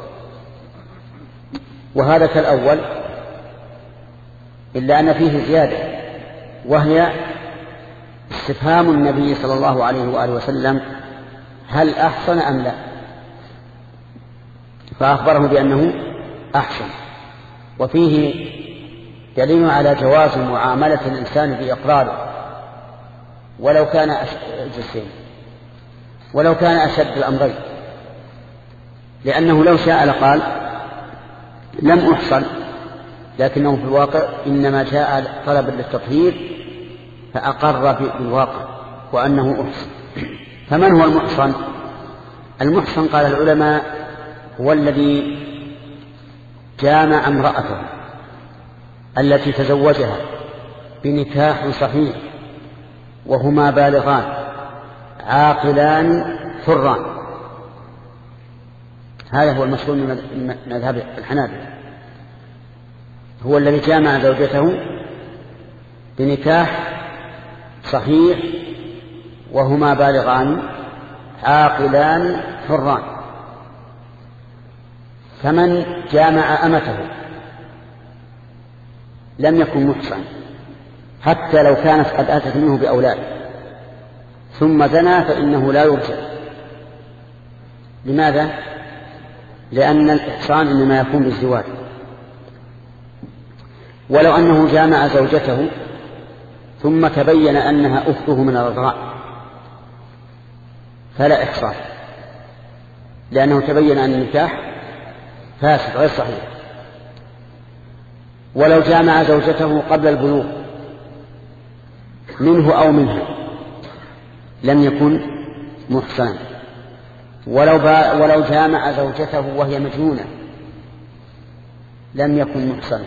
Speaker 1: وهذا كالأول إلا أن فيه زيادة، وهي استفهام النبي صلى الله عليه وآله وسلم هل أحسن أم لا، فأخبره بأنه أحسن. وفيه دليل على جواز معاملة الإنسان بإقراره ولو كان أشد ولو كان أشد الأمرين، لأنه لو شاء لقال لم أحصن، لكنه في الواقع إنما جاء طلبا للتطهير فأقر بالواقع وأنه أحصن. فمن هو المحصن؟ المحصن قال العلماء هو الذي جامع امرأته التي تزوجها بنكاح صحيح وهما بالغان عاقلان حران. هذا هو المشهور من مذهب الحنابلة، هو الذي جامع زوجته بنكاح صحيح وهما بالغان عاقلان حران. فمن جامع أمته لم يكن محصن حتى لو كانت قد أتت منه بأولاد ثم زنى فإنه لا يرجع. لماذا؟ لأن الإحصان إنما يكون بالزواج. ولو أنه جامع زوجته ثم تبين أنها أخته من الرضاع فلا إحصان، لأنه تبين أن النكاح فاسد غير صحيح. ولو جامع زوجته قبل البلوغ منه أو منها لم يكن محصنا. ولو, ولو جامع زوجته وهي مجنونة لم يكن محصنا.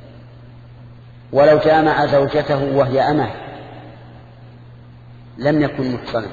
Speaker 1: ولو جامع زوجته وهي أمه لم يكن محصنا.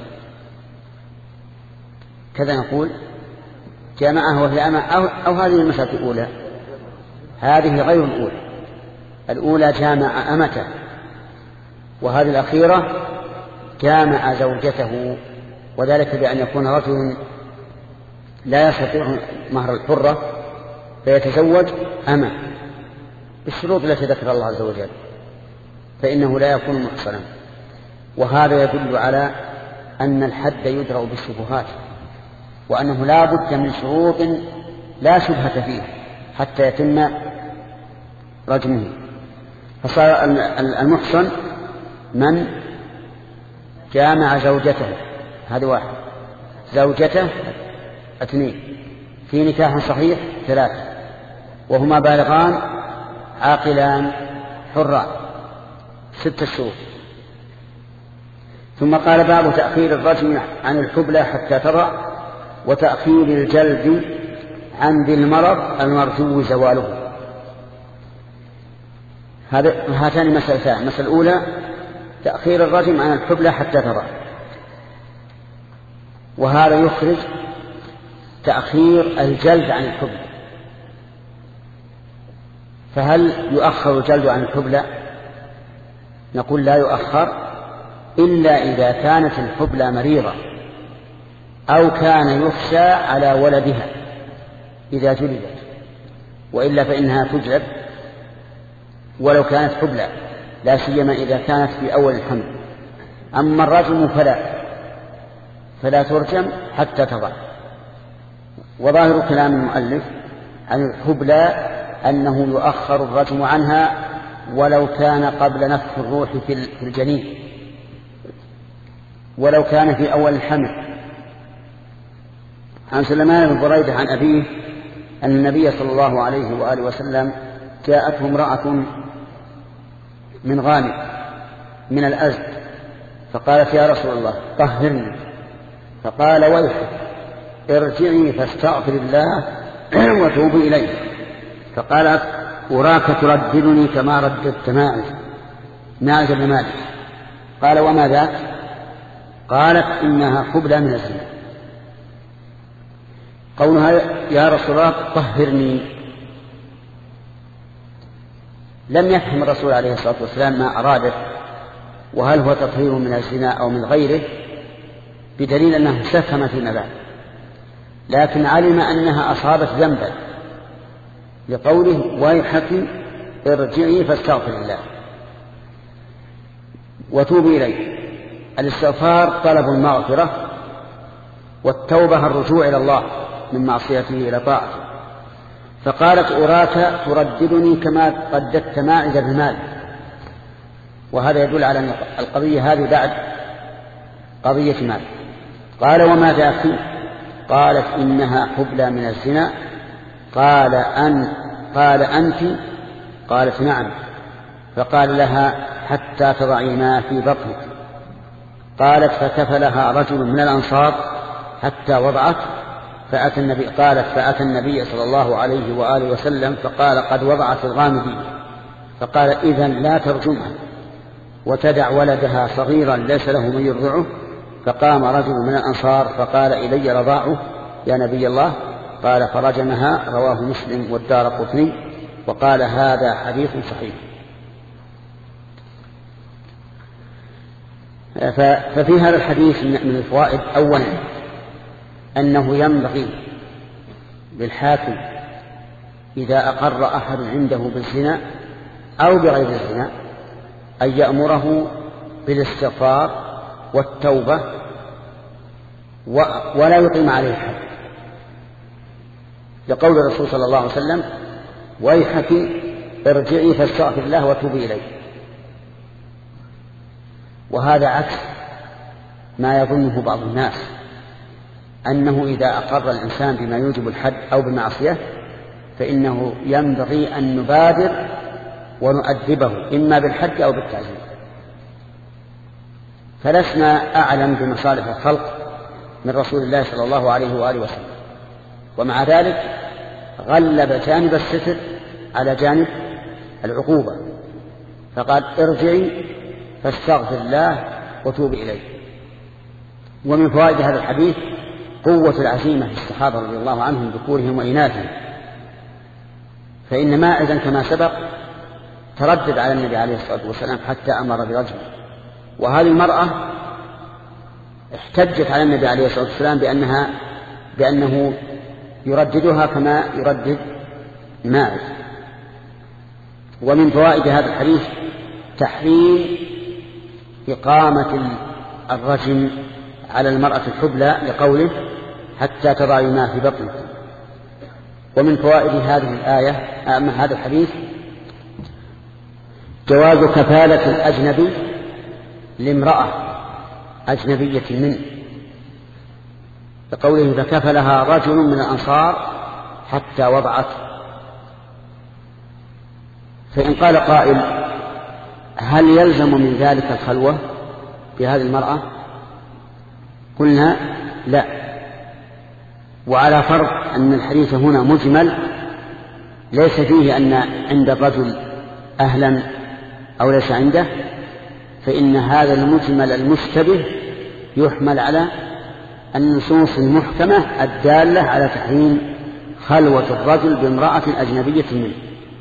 Speaker 1: كذا نقول جامعه وهي أمه أو, أو هذه المسألة الأولى، هذه غير الأولى. الأولى جامع أمته، وهذه الأخيرة جامع زوجته، وذلك بأن يكون رجل لا يستطيع مهر الحرة فيتزوج أمه بالشروط التي ذكر الله عز وجل، فإنه لا يكون محصنا. وهذا يدل على أن الحد يدرأ بالشبهات، وأنه لا بد من شروط لا شبهة فيه حتى يتم رجمه. فصار المحصن من جامع زوجته، هذا واحد، زوجته اثنين، في نكاح صحيح ثلاثة، وهما بالغان عاقلان حران، ستة شهور. ثم قال: باب تأخير الرجم عن الحبلى حتى تضع، وتأخير الجلد عن ذي المرض المرجو زواله. هاتان مسألتان. المسألة الأولى تأخير الرجم عن الحبلى حتى تضع، وهذا يخرج تأخير الجلد عن الحبلى. فهل يؤخر الجلد عن الحبلى؟ نقول لا يؤخر إلا إذا كانت الحبلى مريضة أو كان يخشى على ولدها إذا جلدت، وإلا فإنها تجلد ولو كانت حبلى، لا سيما إذا كانت في أول الحمل. أما الرجم فلا فلا ترجم حتى تضع. وظاهر كلام المؤلف عن الحبلى أنه يؤخر الرجم عنها ولو كان قبل نفخ الروح في الجنين، ولو كان في أول الحمل. عن سلمان بن بريدة عن أبيه أن النبي صلى الله عليه وآله وسلم جاءته امرأة من غانم من الأزد، فقالت: يا رسول الله طهرني. فقال: ويحك، ارجعي فاستغفر الله وتوبي إليه. فقالت: أراك ترددني كما رددت ماعز ماعز بن مالك. قال: وما ذاك؟ قالت: إنها حبلى من الزنا. قولها يا رسول الله طهرني لم يفهم الرسول عليه الصلاة والسلام ما أراده، وهل هو تطهير من الزنا أو من غيره، بدليل أنه سفهم فيما بعد، لكن علم أنها أصابت ذنبا لقوله: ويحك ارجعي فاستغفر الله وتوبي إليه. الاستغفار طلب المغفرة، والتوبة الرجوع إلى الله من معصيته إلى طاعته. فقالت: أراك ترددني كما رددت ماعز بن مالك. وهذا يدل على أن القضية هذه بعد قضية مالك. قال: وما ذاك؟ قالت: إنها حبلى من الزنا. قال أن قال أنت؟ قالت: نعم. فقال لها: حتى تضعي ما في بطنك. قالت: فكفلها رجل من الأنصار حتى وضعت. فأتى النبي قالت فأتى النبي صلى الله عليه وآله وسلم فقال: قد وضعت الغامدي. فقال: إذن لا ترجمها وتدع ولدها صغيرا ليس له من يرضعه. فقام رجل من الأنصار فقال: إلي رضاعه يا نبي الله. قال: فرجمها. رواه مسلم والدارقطني، وقال: هذا حديث صحيح. ففي هذا الحديث من الفوائد: أولا أنه ينبغي للحاكم إذا أقر أحد عنده بالزنا أو بغير الزنا أن يأمره بالاستغفار والتوبة ولا يقيم عليه الحد، لقول الرسول صلى الله عليه وسلم: ويحك ارجعي فاستغفر الله وتوبي إليه. وهذا عكس ما يظنه بعض الناس، أنه إذا أقر الإنسان بما يوجب الحد أو بمعصية فإنه ينبغي أن نبادر ونؤدبه إما بالحد أو بالتعزير. فلسنا أعلم بمصالح الخلق من رسول الله صلى الله عليه وآله وسلم، ومع ذلك غلب جانب الستر على جانب العقوبة، فقال: ارجعي فاستغفر الله وتوب إليه. ومن فوائد هذا الحديث قوة العزيمة في الصحابة رضي الله عنهم ذكورهم وإناثهم، فإن ماعزا كما سبق تردد على النبي عليه الصلاة والسلام حتى أمر برجمه، وهذه المرأة احتجت على النبي عليه الصلاة والسلام بأنها بأنه يرددها كما يردد ماعز. ومن فوائد هذا الحديث تحريم إقامة الرجم على المرأة الحبلى لقوله: حتى تضعي ما في بطنك. ومن فوائد هذه الآية أما هذا الحديث جواز كفالة الأجنبي لامرأة أجنبية منه، بقوله فكفلها رجل من الأنصار حتى وضعت. فإن قال قائل هل يلزم من ذلك الخلوة بهذه المرأة؟ قلنا لا، وعلى فرض أن الحديث هنا مجمل ليس فيه أن عند الرجل أهلا أو ليس عنده، فإن هذا المجمل المشتبه يحمل على النصوص المحكمة الدالة على تحريم خلوة الرجل بامرأة أجنبية منه.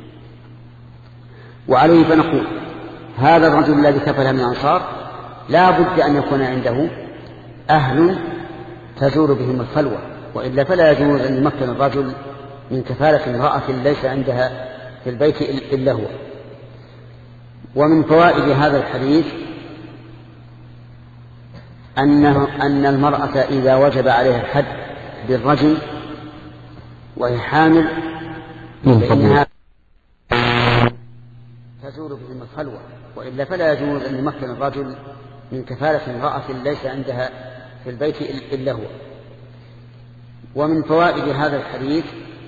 Speaker 1: وعليه فنقول هذا الرجل الذي كفلها من الأنصار لا بد أن يكون عنده أهل تزور بهم الخلوة، وإلا فلا يجوز أن يمكن الرجل من كفالة امرأة ليس عندها في البيت إلا هو. ومن فوائد هذا الحديث أنه أن المرأة إذا وجب عليها الحد بالرجل وهي حامل فإنها تزور بهم الخلوة، وإلا فلا يجوز أن يمكن الرجل من كفالة امرأة ليس عندها في البيت إلا هو. ومن فوائد هذا الحديث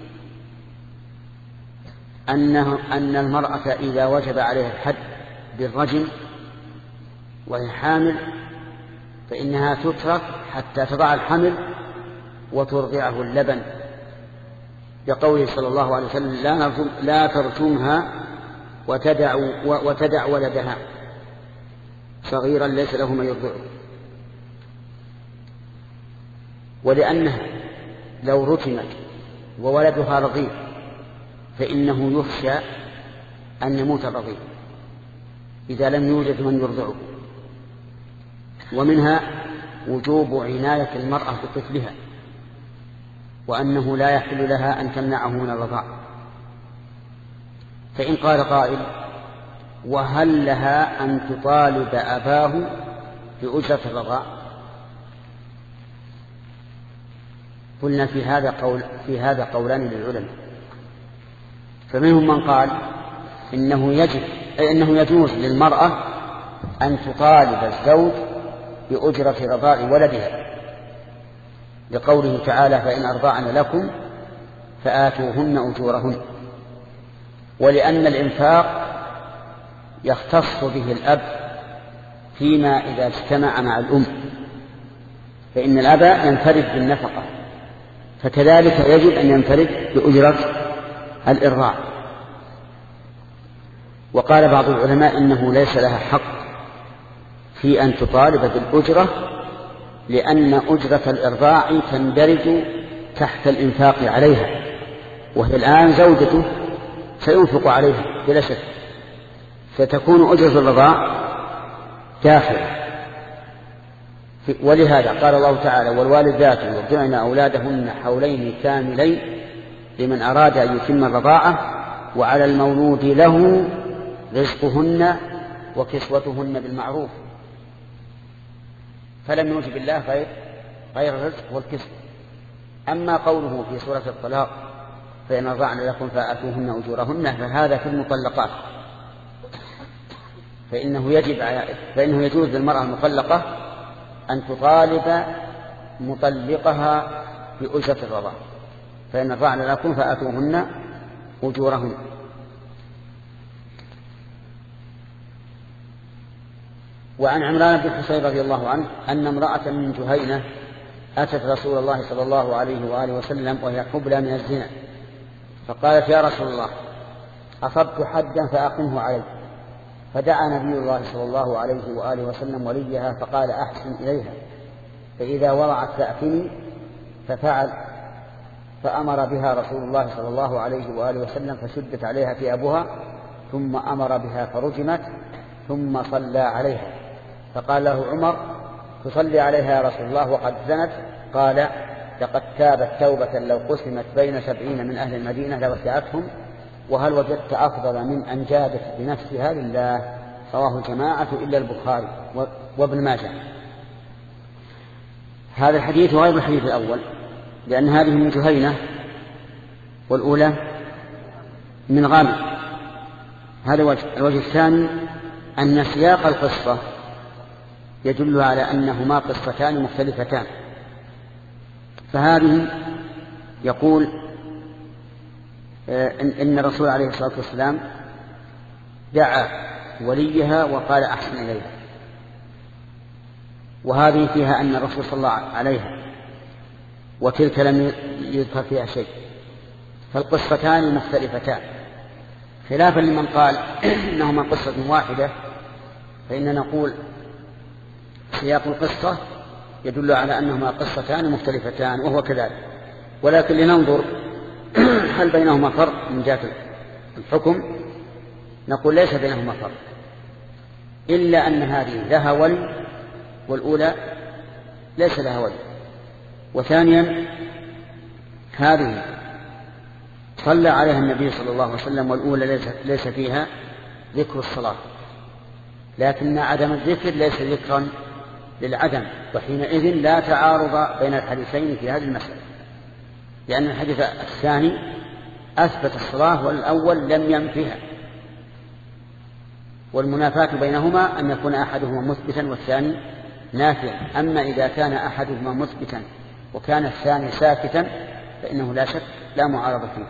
Speaker 1: أنه أن المرأة إذا وجب عليها الحد بالرجل وهي حامل فإنها تترك حتى تضع الحمل وترضعه اللبن، بقوله صلى الله عليه وسلم لا, لا ترجمها وتدع, وتدع ولدها صغيرا ليس له ما يرضعه. ولأنها لو رجمت وولدها رضيع فإنه يخشى أن يموت الرضيع إذا لم يوجد من يرضعه. ومنها وجوب عناية المرأة بطفلها، وأنه لا يحل لها أن تمنعه من الرضاع. فإن قال قائل وهل لها أن تطالب أباه بأجرة الرضاع؟ قلنا في هذا قول في هذا قولان للعلماء، فمنهم من قال إنه يجب إنه يجوز للمرأة أن تطالب الزوج بأجرة رضاع ولدها، لقوله تعالى فإن أرضعن لكم فآتوهن أجورهن. ولأن الإنفاق يختص به الأب فيما إذا اجتمع مع الأم، فإن الأب ينفرد بالنفقة، فكذلك يجب أن ينفرد بأجرة الإرضاع. وقال بعض العلماء إنه ليس لها حق في أن تطالب بالأجرة، لأن أجرة الإرضاع تندرج تحت الإنفاق عليها، وهي الآن زوجته سينفق عليها بلا شك، فتكون أجرة الرضاع داخلة. ولهذا قال الله تعالى والوالدات يرضعن أولادهن حولين كاملين لمن أراد أن يتم الرضاعة وعلى المولود له رزقهن وكسوتهن بالمعروف، فلم يوجب الله غير غير الرزق والكسوة. أما قوله في سورة الطلاق فإن أرضعن لكم فآتوهن أجورهن فهذا في المطلقات، فإنه يجب فإنه يجوز للمرأة المطلقة أن تطالب مطلقها بأجرة الرضاع، فإن أرضعن لكم فآتوهن أجورهن. وعن عمران بن حصين رضي الله عنه أن امرأة من جهينة أتت رسول الله صلى الله عليه وآله وسلم وهي حبلى من الزنا، فقالت يا رسول الله أصبت حدا فأقمه علي، فدعا نبي الله صلى الله عليه وآله وسلم وليها فقال أحسن إليها، فإذا وضعت فأتني، ففعل، فأمر بها رسول الله صلى الله عليه وآله وسلم فشدت عليها ثيابها، ثم أمر بها فرجمت، ثم صلى عليها، فقال له عمر تصلي عليها يا رسول الله وقد زنت؟ قال لقد تابت توبة لو قسمت بين سبعين من أهل المدينة لوسعتهم، وهل وجدت أفضل من أن جادت بنفسها لله؟ رواه الجماعة إلا البخاري وابن ماجه. هذا الحديث غير الحديث الأول، لأن هذه من جهينة والأولى من غامض. هذا وجه. الوجه الثاني أن سياق القصة يدل على أنهما قصتان مختلفتان. فهذه يقول إن الرسول عليه الصلاة والسلام دعا وليها وقال أحسن إليها، وهذه فيها أن الرسول صلى الله عليها، وتلك لم يذكر فيها شيء، فالقصتان مختلفتان، خلافا لمن قال إنهما قصة واحدة، فإننا نقول سياق القصة يدل على أنهما قصتان مختلفتان، وهو كذلك. ولكن لننظر هل بينهما فرق من جهة الحكم. نقول ليس بينهما فرق، إلا أن هذه لها ولي والأولى ليس لها ولي. وثانيا هذه صلى عليها النبي صلى الله عليه وسلم، والأولى ليس, ليس فيها ذكر الصلاة، لكن عدم الذكر ليس ذكرا للعدم، وحينئذ لا تعارض بين الحديثين في هذه المسألة، لأن الحديث الثاني أثبت الصلاة والأول لم ينفها، والمنافاة بينهما أن يكون أحدهما مثبتا والثاني نافيا. أما إذا كان أحدهما مثبتا وكان الثاني ساكتا فإنه لا شك لا معارضة فيه.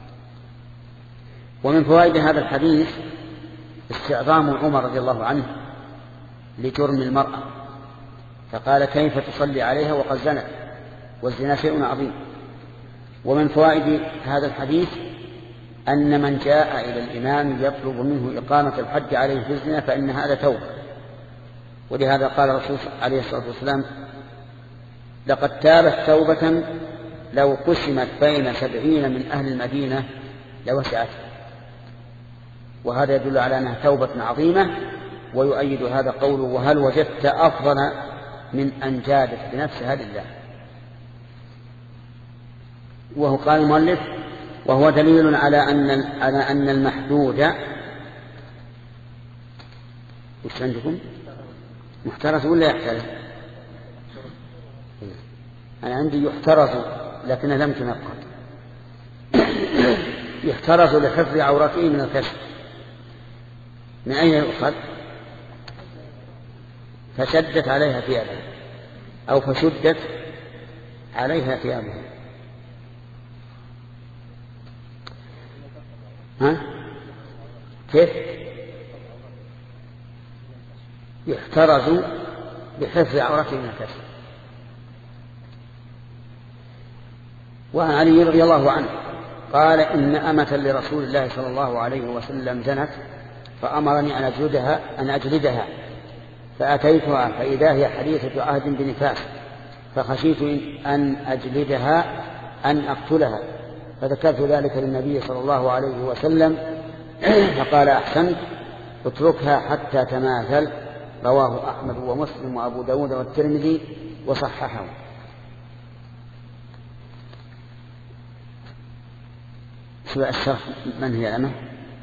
Speaker 1: ومن فوائد هذا الحديث استعظام عمر رضي الله عنه لجرم المرأة، فقال كيف تصلي عليها وقد زنت، والزنا شيء عظيم. ومن فوائد هذا الحديث أن من جاء إلى الإمام يطلب منه إقامة الحد عليه في الزنا فإن هذا توبة، ولهذا قال الرسول عليه الصلاة والسلام لقد تابت توبة لو قسمت بين سبعين من أهل المدينة لوسعتها. وهذا يدل على أنها توبة عظيمة، ويؤيد هذا قوله وهل وجدت أفضل من أن جادت بنفسها لله. وهو قال المؤلف وهو دليل على أن على أن المحدود وش عندكم محترز ولا يحترز؟ أنا عندي يحترز لكنها لم تنقض. يحترز لحفظ عورته من الكشف. من أين يؤخذ؟ فشدت عليها ثيابها أو فشدت عليها ثيابها. ها؟ كيف؟ يحترز بحفظ عورته من الكشف. وعن علي رضي الله عنه قال إن أمة لرسول الله صلى الله عليه وسلم زنت فأمرني أن أجلدها, أن أجلدها فأتيتها فإذا هي حديثة عهد بنفاس فخشيت أن أجلدها أن أقتلها، فذكرت ذلك للنبي صلى الله عليه وسلم فقال أحسنت اتركها حتى تماثل. رواه أحمد ومسلم وأبو داود والترمذي وصححه. سبع الشرح من هي أمه؟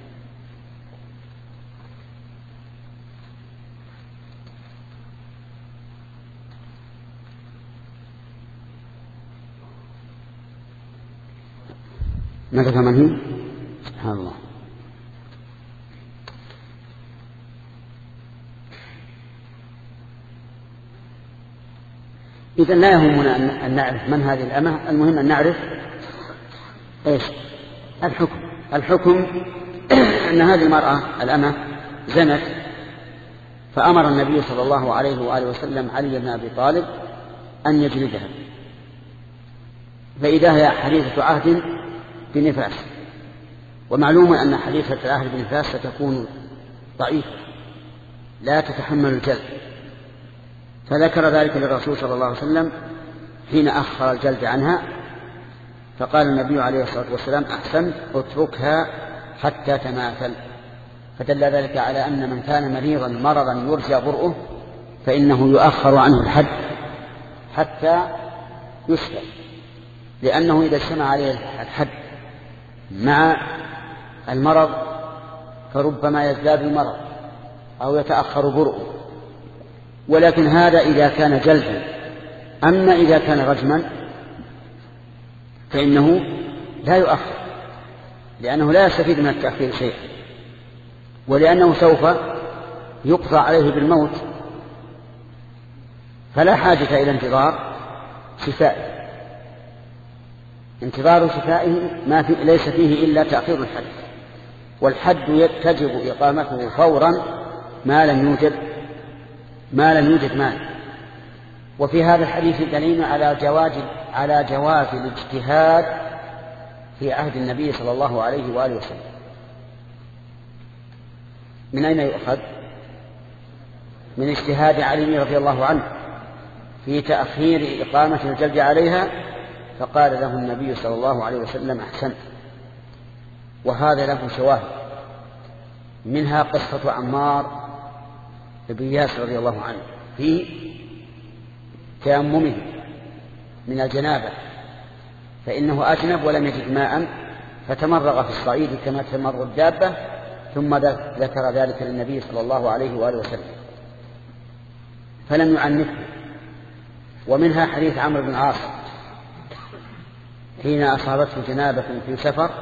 Speaker 1: ماذا من هي؟ سبحان الله. إذن لا يهمنا أن نعرف من هذه الأمة، المهم أن نعرف إيش الحكم. الحكم أن هذه المرأة الأمة زنت، فأمر النبي صلى الله عليه وآله وسلم علي بن أبي طالب أن يجلدها، فإذا هي حديثة عهد بنفاس، ومعلوم أن حديثة العهد بنفاس ستكون ضعيفة لا تتحمل الجلد، فذكر ذلك للرسول صلى الله عليه وسلم حين أخر الجلد عنها، فقال النبي عليه الصلاة والسلام أحسنت اتركها حتى تماثل. فدل ذلك على أن من كان مريضا مرضا يرجى برؤه فإنه يؤخر عنه الحد حتى يشفى، لأنه إذا اجتمع عليه الحد مع المرض فربما يزداد المرض أو يتأخر برؤه. ولكن هذا إذا كان جلدا، أما إذا كان رجما فإنه لا يؤخر، لأنه لا يستفيد من التأخير شيء، ولأنه سوف يقضى عليه بالموت، فلا حاجة إلى انتظار شفائه. انتظار شفائه ما في ليس فيه إلا تأخير الحد، والحد تجب إقامته فورا ما لم يوجد ما لم يوجد مانع. وفي هذا الحديث دليل على جواز على جواز الاجتهاد في عهد النبي صلى الله عليه وآله وسلم. من أين يؤخذ؟ من اجتهاد علي رضي الله عنه في تأخير إقامة الجلد عليها، فقال له النبي صلى الله عليه وسلم أحسنت. وهذا له شواهد، منها قصة عمار بن ياسر رضي الله عنه في تيممه من الجنابة، فإنه أجنب ولم يجد ماء فتمرغ في الصعيد كما تمر الدابة، ثم ذكر ذلك للنبي صلى الله عليه وآله وسلم فلم يعنفه. ومنها حديث عمرو بن العاص حين أصابته جنابة في سفر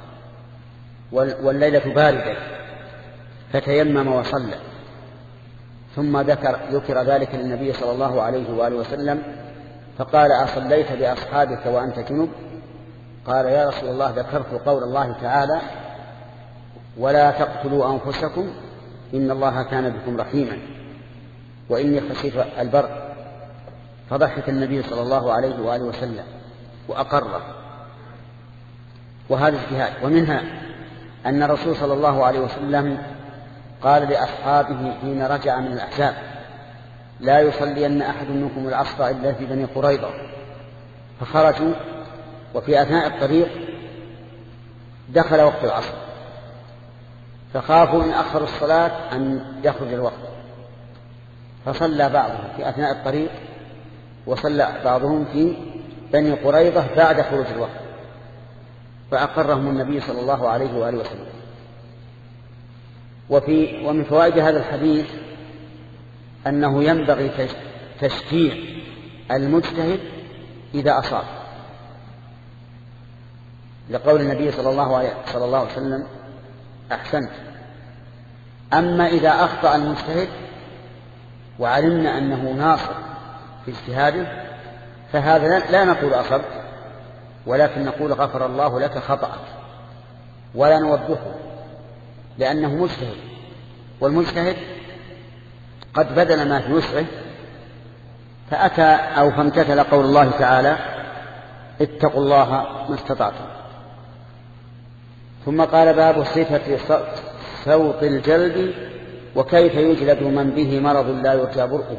Speaker 1: والليلة باردة فتيمم وصلى، ثم ذكر ذكر ذلك للنبي صلى الله عليه وآله وسلم فقال أصليت بأصحابك وأنت جنب؟ قال يا رسول الله ذكرت قول الله تعالى ولا تقتلوا أنفسكم إن الله كان بكم رحيما وإني خشيت البرد. فضحك النبي صلى الله عليه وآله وسلم وأقره. وهذا اجتهاد. ومنها أن الرسول صلى الله عليه وسلم قال لأصحابه حين رجع من الأحزاب لا يصلين أحد منكم العصر إلا في بني قريظة، فخرجوا وفي أثناء الطريق دخل وقت العصر فخافوا إن أخروا الصلاة أن يخرج الوقت، فصلى بعضهم في أثناء الطريق وصلى بعضهم في بني قريظة بعد خروج الوقت، فأقرهم النبي صلى الله عليه وآله وسلم. وفي ومن فوائد هذا الحديث أنه ينبغي تشجيع المجتهد إذا أصاب، لقول النبي صلى الله عليه صلى الله عليه وسلم أحسنت. أما إذا أخطأ المجتهد وعلمنا أنه ناصر في اجتهاده فهذا لا نقول أصبت، ولكن نقول غفر الله لك خطأك، ولا نوبخه لأنه مجتهد، والمجتهد قد بذل ما في وسعه فأتى أو فامتثل قول الله تعالى اتقوا الله ما استطعتم. ثم قال باب صفة صوت الجلد وكيف يجلد من به مرض لا يرجى برؤه.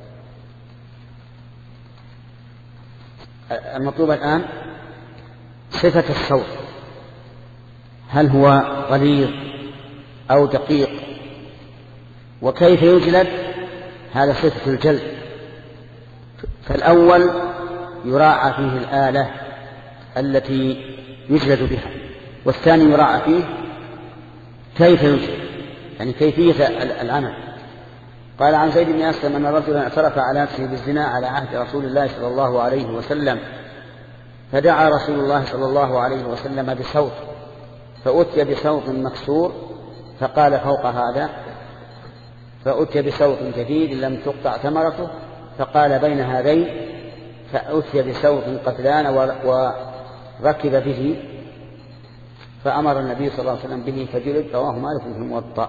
Speaker 1: المطلوب الآن صفة الصوت، هل هو غليظ أو دقيق، وكيف يجلد، هذا صفة الجلد. فالأول يراعى فيه الآلة التي يجلد بها، والثاني يراعى فيه كيف يجلد، يعني كيفية العمل. قال عن زيد بن أسلم أن رجلا اعترف على نفسه بالزنا على عهد رسول الله صلى الله عليه وسلم، فدعا رسول الله صلى الله عليه وسلم بصوت، فأتي بصوت مكسور فقال فوق هذا، فأتي بصوت جديد لم تقطع ثمرته فقال بين هذين، فأتي بصوت قتلان وركب به، فأمر النبي صلى الله عليه وسلم به فجلد. رواه مالك في الموطأ.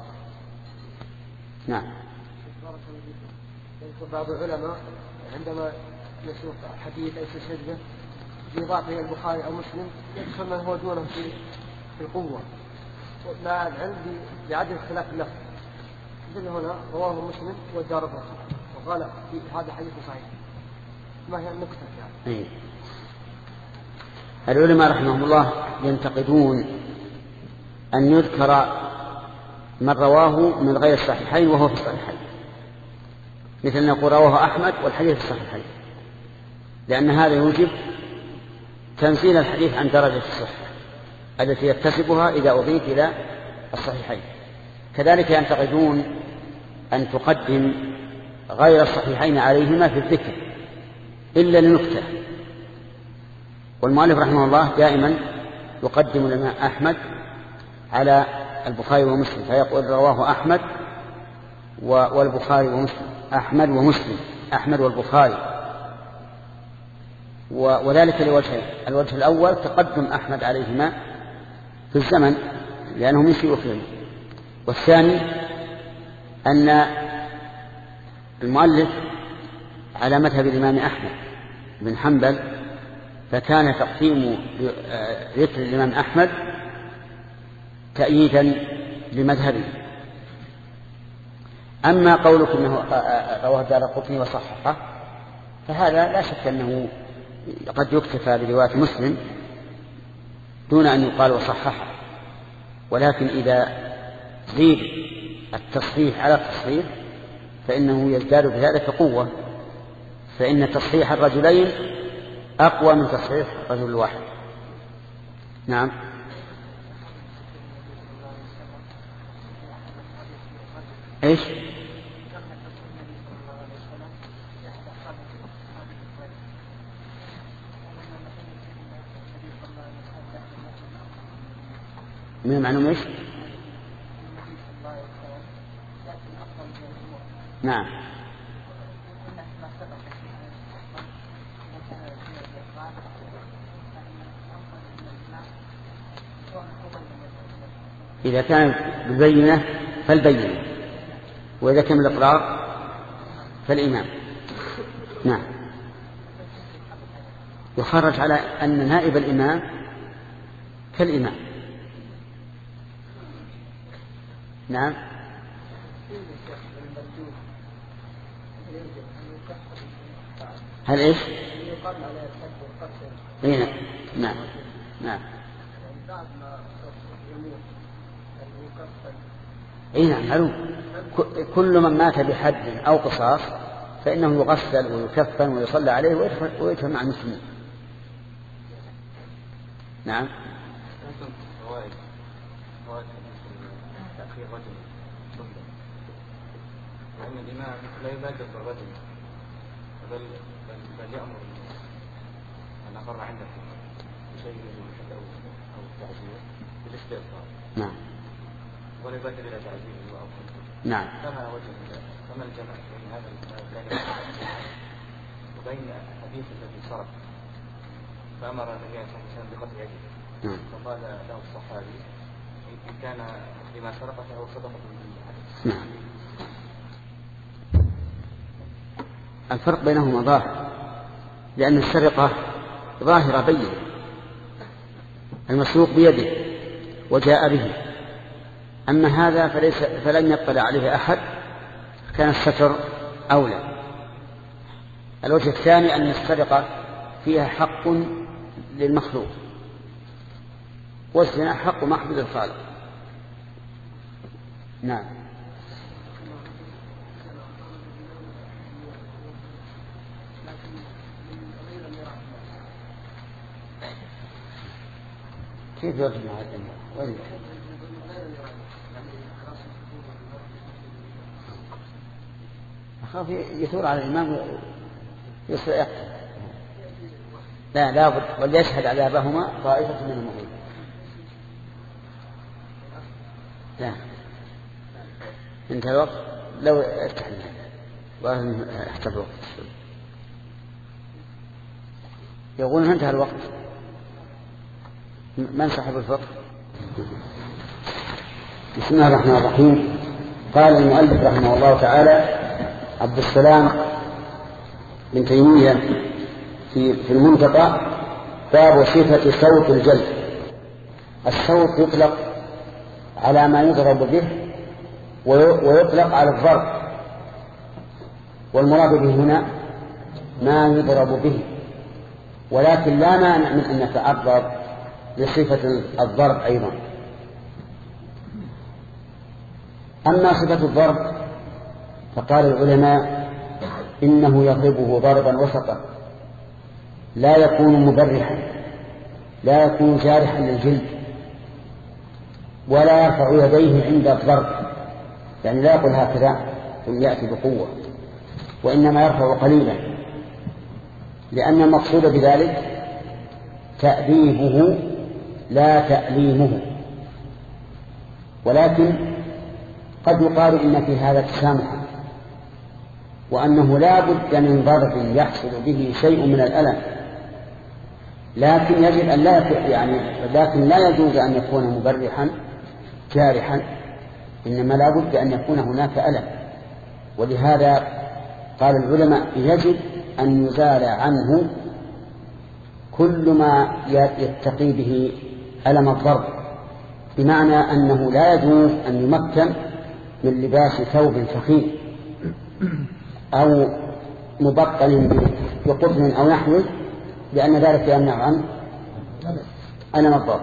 Speaker 1: نعم.
Speaker 2: بعض العلماء عندما يسوق حديث ليس شجبة بإضافة إلى البخاري أو مسلم يدخل من هو دونه في في القوة مع العلم بعدم اختلاف اللفظ. مثل هنا رواه مسلم والدارقطني وقال في هذا حديث صحيح. ما هي النقطة يعني؟
Speaker 1: أيه. العلماء رحمهم الله ينتقدون أن يذكر من رواه من غير الصحيحين وهو في الصحيحين، مثل أن يقول رواه أحمد والحديث في الصحيحين، لأن هذا يوجب تنزيل الحديث عن درجة الصحة التي يكتسبها إذا أضيف إلى الصحيحين. كذلك ينتقدون أن تقدم غير الصحيحين عليهما في الذكر إلا لنكتة. والمؤلف رحمه الله دائما يقدم الإمام أحمد على البخاري ومسلم، فيقول رواه أحمد والبخاري ومسلم، أحمد ومسلم، أحمد والبخاري، وذلك لوجهين: الوجه الأول تقدم أحمد عليهما في الزمن لأنه من شيوخهم، والثاني أن المؤلف على مذهب الإمام أحمد بن حنبل، فكان تقديم ذكر الإمام أحمد تأييدا لمذهبه. أما قولك أنه رواه الدارقطني وصححه فهذا لا شك أنه قد يكتفى برواية مسلم دون أن يقال وصححه، ولكن إذا زيد التصحيح على التصحيح فإنه يزداد بذلك قوة، فإن تصحيح الرجلين أقوى من تصحيح رجل واحد. نعم. إيش؟ من معلوم إيش؟ نعم. إذا كان بالبينة فالبينة، وإذا كان بالإقرار فالإمام. نعم. يخرج على أن نائب الإمام كالإمام. نعم. هل إيش؟ إيه؟ نعم. نعم. إيه نعم معلوم. كل من مات بحد أو قصاص فإنه يغسل ويكفن ويصلى عليه ويدفن مع المسلمين. نعم.
Speaker 2: لأن الإمام لا يبادر بالرجل بل بل يأمر أن أقر عندك بشيء من الحد أو التعزير بالاستئصال.
Speaker 1: نعم.
Speaker 2: ولا يبادر إلى تعزيره أو
Speaker 1: نعم.
Speaker 2: فما وجه فما الجمع بين هذا الكلام وبين حديث الذي صرف فأمر النبي صلى الله عليه وسلم بقتل يده.
Speaker 1: نعم.
Speaker 2: فقال له الصحابي إن كان لما سرق فهو صدقة بالله.
Speaker 1: نعم. الفرق بينهما ظاهر، لأن السرقة ظاهرة بينة، المسروق بيده وجاء به، أما هذا فليس فلن يطلع عليه أحد، كان الستر أولى. الوجه الثاني أن السرقة فيها حق للمخلوق والزنا حق محض للخالق. نعم. كيف يرجع هذا الأمر؟ أخاف يثور على الإمام يصير يقتل. لا لابد وليشهد عذابهما طائفة من المؤمنين. لا انتهى الوقت. لو استحنا واحتفظ الوقت يقولون انتهى الوقت. من صاحب الفقه؟ بسم الله الرحمن الرحيم. قال المؤلف رحمه الله تعالى عبد السلام بن تيمية في في المنتقى: باب صفة صوت الجلد. الصوت يطلق على ما يضرب به ويطلق على الضرب، والمراد به هنا ما يضرب به، ولكن لا مانع من أن نتعرض لصفة الضرب أيضا. أما صفة الضرب فقال العلماء إنه يضربه ضربا وسطا، لا يكون مبرحا، لا يكون جارحا للجلد، ولا يرفع يديه عند الضرب، يعني لا يقول هكذا ثم يأتي بقوة، وإنما يرفع قليلا، لأن المقصود بذلك تأديبه لا تأليمه. ولكن قد يقال إن في هذا تسامحا، وأنه لا بد من ضرب يحصل به شيء من الألم، لكن يجب أن لا يعني لكن لا يجوز أن يكون مبرحا جارحا، إنما لا بد أن يكون هناك ألم. ولهذا قال العلماء يجب أن يزال عنه كل ما يتقي به ألم الضرب، بمعنى أنه لا يجوز أن يمكن من لباس ثوب فخيم أو مبطل بقطن أو نحوه، لأن ذلك يمنع عن ألم الضرب.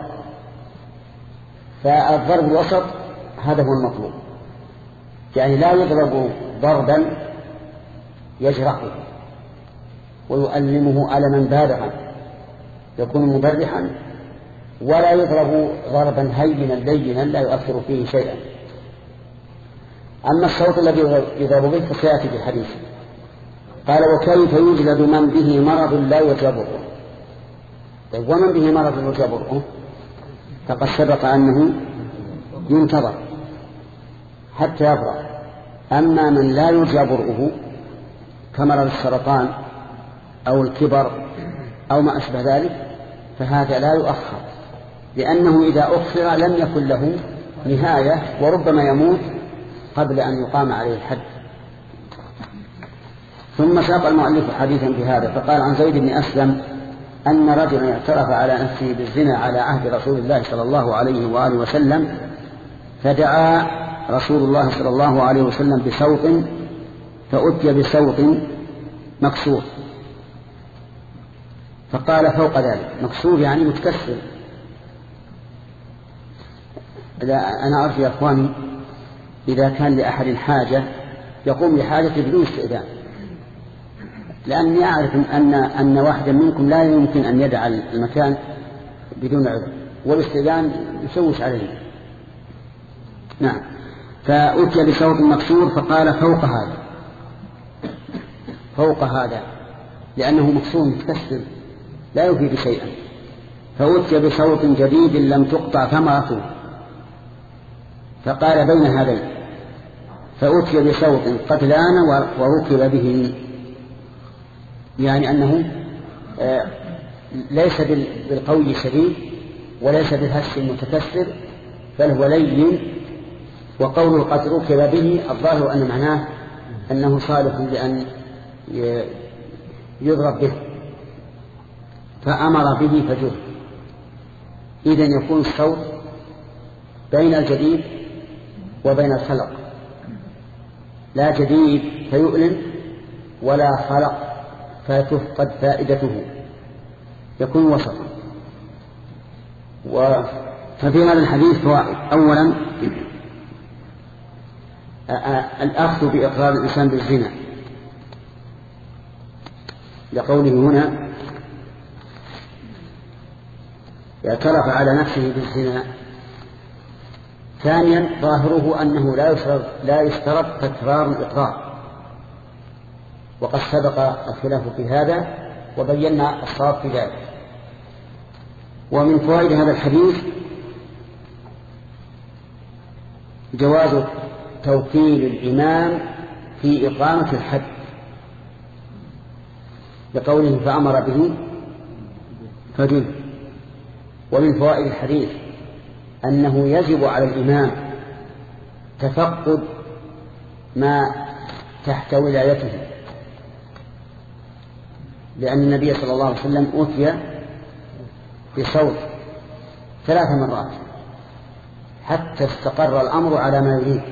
Speaker 1: فالضرب الوسط هذا هو المطلوب، يعني لا يضرب ضربا يجرحه ويؤلمه ألما بالغا يكون مبرحا، ولا يضرب ضربا هينا لينا لا يؤثر فيه شيئا. أما الصوت الذي يضرب به فسيأتي في الحديث. قال وكيف يوجد من به مرض لا يجبره؟ طيب ومن به مرض لا يجبره؟ فقد سبق أنه ينتظر حتى يبرأ. أما من لا يجبره كمرض السرطان أو الكبر أو ما أشبه ذلك فهذا لا يؤخر، لأنه إذا أخر لم يكن له نهاية وربما يموت قبل أن يقام عليه الحد. ثم ساق المؤلف حديثا بهذا فقال عن زيد بن أسلم أن رجلا اعترف على نفسه بالزنا على عهد رسول الله صلى الله عليه وآله وسلم، فدعا رسول الله صلى الله عليه وسلم بصوت فأتي بصوت مكسور، فقال فوق ذلك. مكسور يعني متكسر. أنا أعرف يا أخواني إذا كان لأحد حاجة يقوم لحاجة بدون استئذان، لأني أعرف أن أن واحدا منكم لا يمكن أن يدع المكان بدون عذر، والاستئذان يشوش عليه. نعم. فأتي بصوت مكسور فقال فوق هذا، فوق هذا لأنه مكسور متكسر لا يفيد شيئا. فأتي بصوت جديد لم تقطع ثمرته فقال بين هذين. فأتي بصوت قد لان وركب به، يعني أنه ليس بالقوي الشديد وليس بالهش المتكسر بل هو لين، وقول قد ركب به الظاهر أن معناه أنه صالح لأن يضرب به، فأمر به فجر. إذن يكون الصوت بين الجديد وبين الخلق، لا جديد فيؤلم ولا خلق فتفقد فائدته، يكون وسطا. ففي هذا الحديث هو أولا الأخذ بإقرار الإنسان بالزنا لقوله هنا اعترف على نفسه بالزنا. ثانيا ظاهره أنه لا يشترط, لا يشترط تكرار الإقرار، وقد سبق الخلاف في هذا وبينا الصواب في ذلك. ومن فوائد هذا الحديث جواز توكيل الإمام في إقامة الحد لقوله فأمر به فجل. ومن فوائد الحديث أنه يجب على الإمام تفقد ما تحت ولايته، لأن النبي صلى الله عليه وسلم أتي بصوت ثلاث مرات حتى استقر الأمر على ما يريد.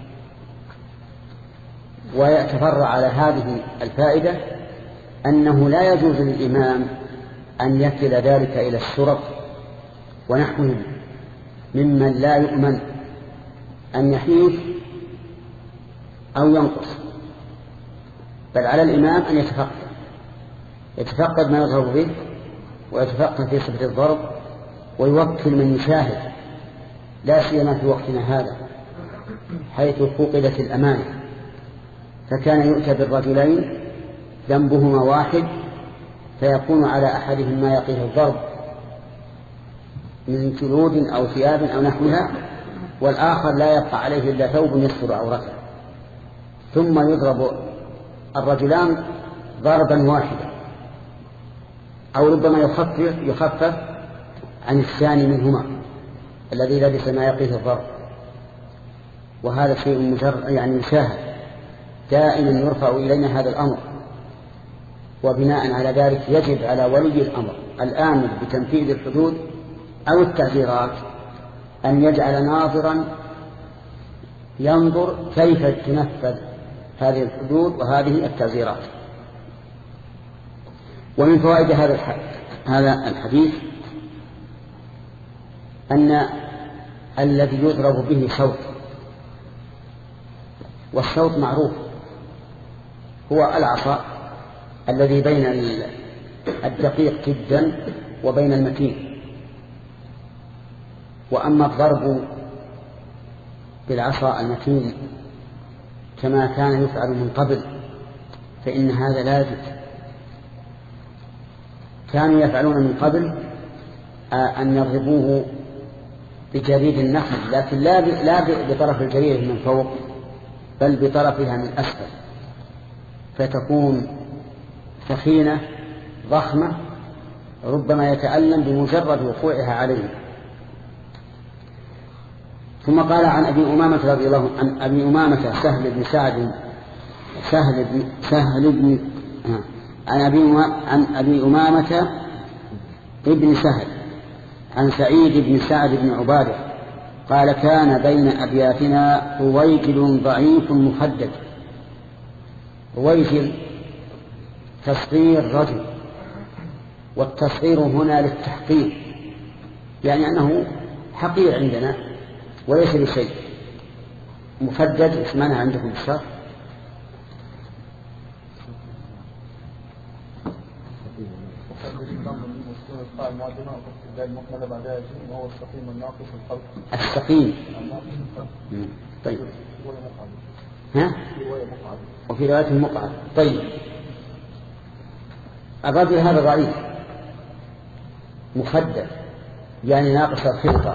Speaker 1: ويتفرع على هذه الفائدة أنه لا يجوز للإمام أن يكل ذلك إلى الشرط ونحوهم ممن لا يؤمن أن يحيف أو ينقص، بل على الإمام أن يتفقد يتفقد ما يضرب به ويتفقد في صفة الضرب، ويوكل من يشاهد، لا سيما في وقتنا هذا حيث فقدت الأمانة، فكان يؤتى بالرجلين ذنبهما واحد فيكون على أحدهم ما يقيه الضرب من جلود أو ثياب أو نحوها، والآخر لا يبقى عليه إلا ثوب يستر عورته، ثم يضرب الرجلان ضربا واحدا، أو ربما يخفف, يخفف عن الثاني منهما الذي لبس ما يقيه الضرب. وهذا شيء مجرد يعني مشاهد دائما يرفع إلينا هذا الأمر، وبناء على ذلك يجب على ولي الأمر الآمر بتنفيذ الحدود أو التعزيرات أن يجعل ناظرا ينظر كيف تنفذ هذه الحدود وهذه التعزيرات. ومن فوائد هذا هذا الحديث أن الذي يضرب به صوت، والصوت معروف هو العصا الذي بين الدقيق جدا وبين المتين. وأما الضرب بالعصا المتين كما كان يفعل من قبل فإن هذا لا يجوز. كانوا يفعلون من قبل أن يضربوه بجريد النخل، لكن لا بطرف الجريد من فوق بل بطرفها من أسفل، فتكون ثخينة ضخمة ربما يتألم بمجرد وقوعها عليه. ثم قال عن أبي أمامة رضي الله عن أبي أمامة سهل بن سعد سهل بن سهل بن عن أبي عن أبي أمامة ابن سهل عن سعيد بن سعد بن عبادة قال كان بين أبياتنا رويجل ضعيف مخدد. رويجل تصغير رجل، والتصغير هنا للتحقير، يعني أنه حقير عندنا وليس بشيء. مخدد اسمنا عندكم الشرح السقيم. طيب ها وفي رواية المقعد. طيب الرجل هذا ضعيف مخدد يعني ناقص الخلقة،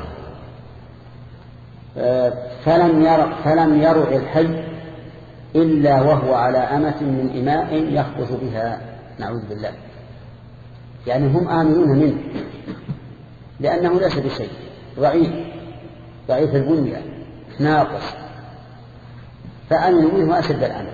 Speaker 1: فلم يرع فلم يرع الحي إلا وهو على أمة من إماء يخبث بها، نعوذ بالله. يعني هم آمنون منه لأنه ليس بشيء، ضعيف ضعيف البنية ناقص، فآمنوا منه أشد الأمل.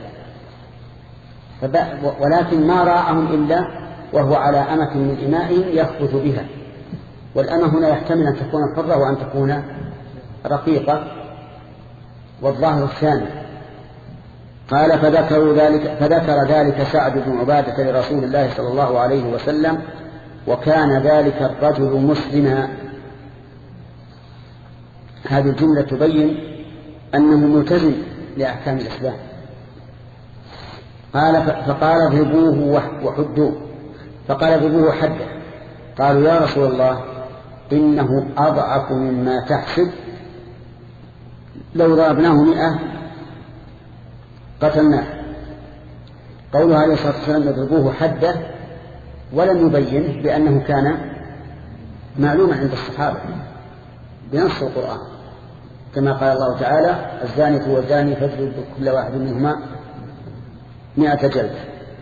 Speaker 1: ولكن ما راعهم إلا وهو على أمة من إماء يخبث بها، والأمة هنا يحتمل أن تكون حرة وأن تكون رقيقة، والظاهر الثاني. قال فذكروا ذلك فذكر ذلك سعد بن عبادة لرسول الله صلى الله عليه وسلم، وكان ذلك الرجل مسلما. هذه الجملة تبين أنه ملتزم لأحكام الإسلام. قال فقال اضربوه وحدوه، فقال اضربوه حده. قالوا يا رسول الله إنه أضعف مما تحسب، لو ضربناه مئة قتلناه. قوله عليه الصلاة والسلام اضربوه حده ولم يبين بأنه كان معلوما عند الصحابة بنص القرآن، كما قال الله تعالى الزاني والزاني فاجلدوا كل واحد منهما مئة جلدة.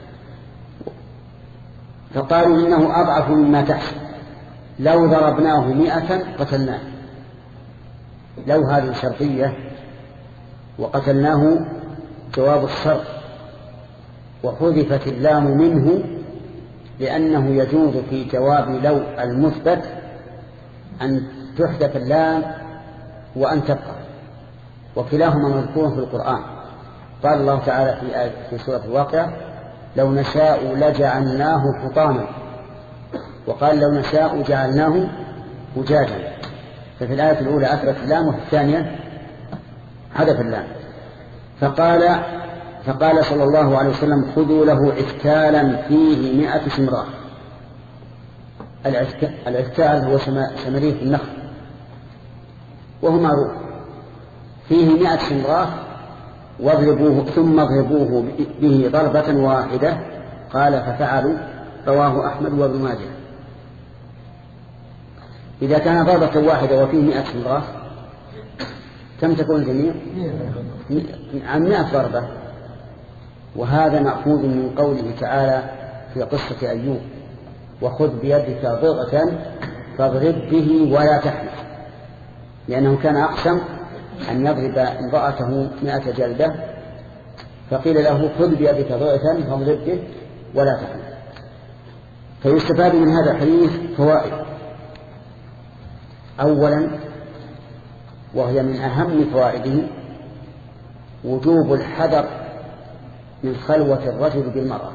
Speaker 1: فقالوا إنه أضعف مما تحسب، لو ضربناه مئة قتلناه. لو هذه شرطية وقتلناه جواب الشرط، وحذفت اللام منه لأنه يجوز في جواب لو المثبت أن تحذف اللام وأن تبقى، وكلاهما مذكور في القرآن. قال الله تعالى في آية في سورة الواقعة لو نشاء لجعلناه حطاما، وقال لو نشاء جعلناه أجاجا. ففي الآية الأولى أثبت اللام وفي الثانية حذف اللام. فقال فقال صلى الله عليه وسلم خذوا له عتكالا فيه مئة شمراء. العتكال هو شمرية النخل وهو معروف، فيه مئة شمراء واضربوه ثم اضربوه به ضربة واحدة. قال ففعلوا. رواه أحمد وابن ماجه. إذا كان ضربة واحدة وفيه مئة امرأة كم تكون الجميع؟ عن مئة ضربة. وهذا مأخوذ من قوله تعالى في قصة أيوب: وخذ بيدك ضغطا فاضرب به ولا تحنث، لأنه كان أقسم أن يضرب امرأته مئة جلدة، فقيل له خذ بيدك ضغطا فاضرب به ولا تحنث. فيستفاد من هذا الحديث فوائد. أولا، وهي من أهم فوائده، وجوب الحذر من خلوة الرجل بالمرأة،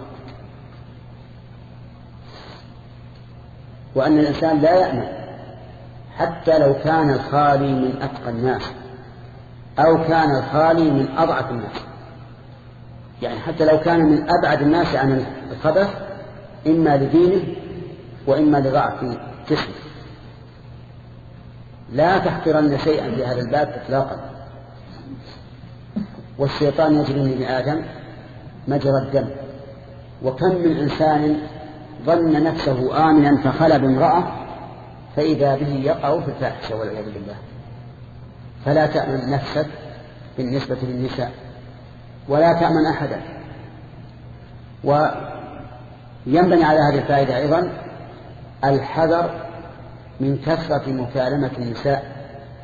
Speaker 1: وأن الإنسان لا يأمن حتى لو كان الخالي من أتقى الناس أو كان الخالي من أضعف الناس، يعني حتى لو كان من أبعد الناس عن الخبث إما لدينه وإما لضعف جسمه. لا تحقرن شيئا في هذا الباب إطلاقا. والشيطان يجري من آدم مجرى الدم، وكم من إنسان ظن نفسه آمنا فخلى بامرأة فإذا به يقع في الفاحشة والعياذ بالله. فلا تأمن نفسك بالنسبة للنساء ولا تأمن أحدا. وينبني على هذه الفائدة أيضا الحذر من كثرة مكالمة النساء،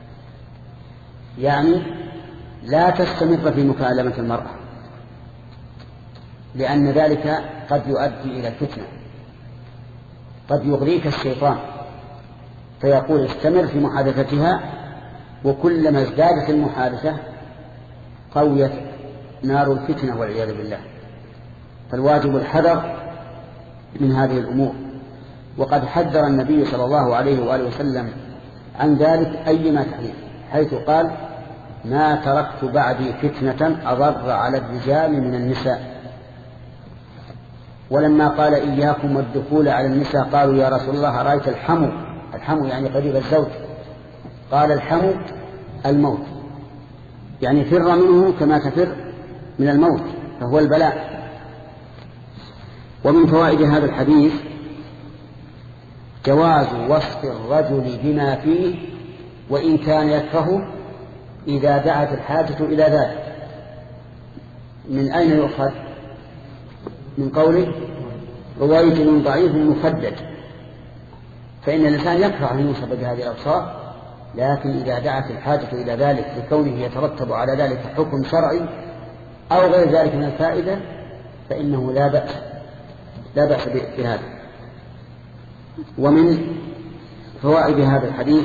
Speaker 1: يعني لا تستمر في مكالمة المرأة، لأن ذلك قد يؤدي إلى الفتنة، قد يغريك الشيطان فيقول استمر في محادثتها، وكلما ازدادت المحادثة قويت نار الفتنة والعياذ بالله. فالواجب الحذر من هذه الأمور، وقد حذر النبي صلى الله عليه وآله وسلم عن ذلك أيما تحذير، حيث قال: ما تركت بعدي فتنة أضر على الرجال من النساء. ولما قال إياكم والدخول على النساء قالوا يا رسول الله أرأيت الحمو، الحمو يعني قريب الزوج، قال الحمو الموت، يعني فر منه كما تفر من الموت، فهو البلاء. ومن فوائد هذا الحديث جواز وصف الرجل بما فيه وإن كان يكره إذا دعت الحاجة إلى ذلك. من أين يؤخذ؟ من قوله رواية ضعيف مفدد، فإن الإنسان يكره أن يوصف بهذه الأوصاف، لكن إذا دعت الحاجة إلى ذلك لكونه يترتب على ذلك حكم شرعي أو غير ذلك من الفائدة فإنه لا بأس لا بأس بهذا. ومن فوائد هذا الحديث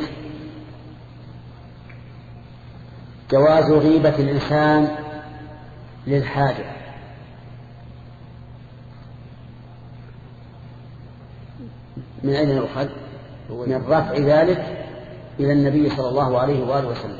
Speaker 1: جواز غيبة الإنسان للحاجة، من أين يؤخذ؟ من رفع ذلك إلى النبي صلى الله عليه وآله وسلم،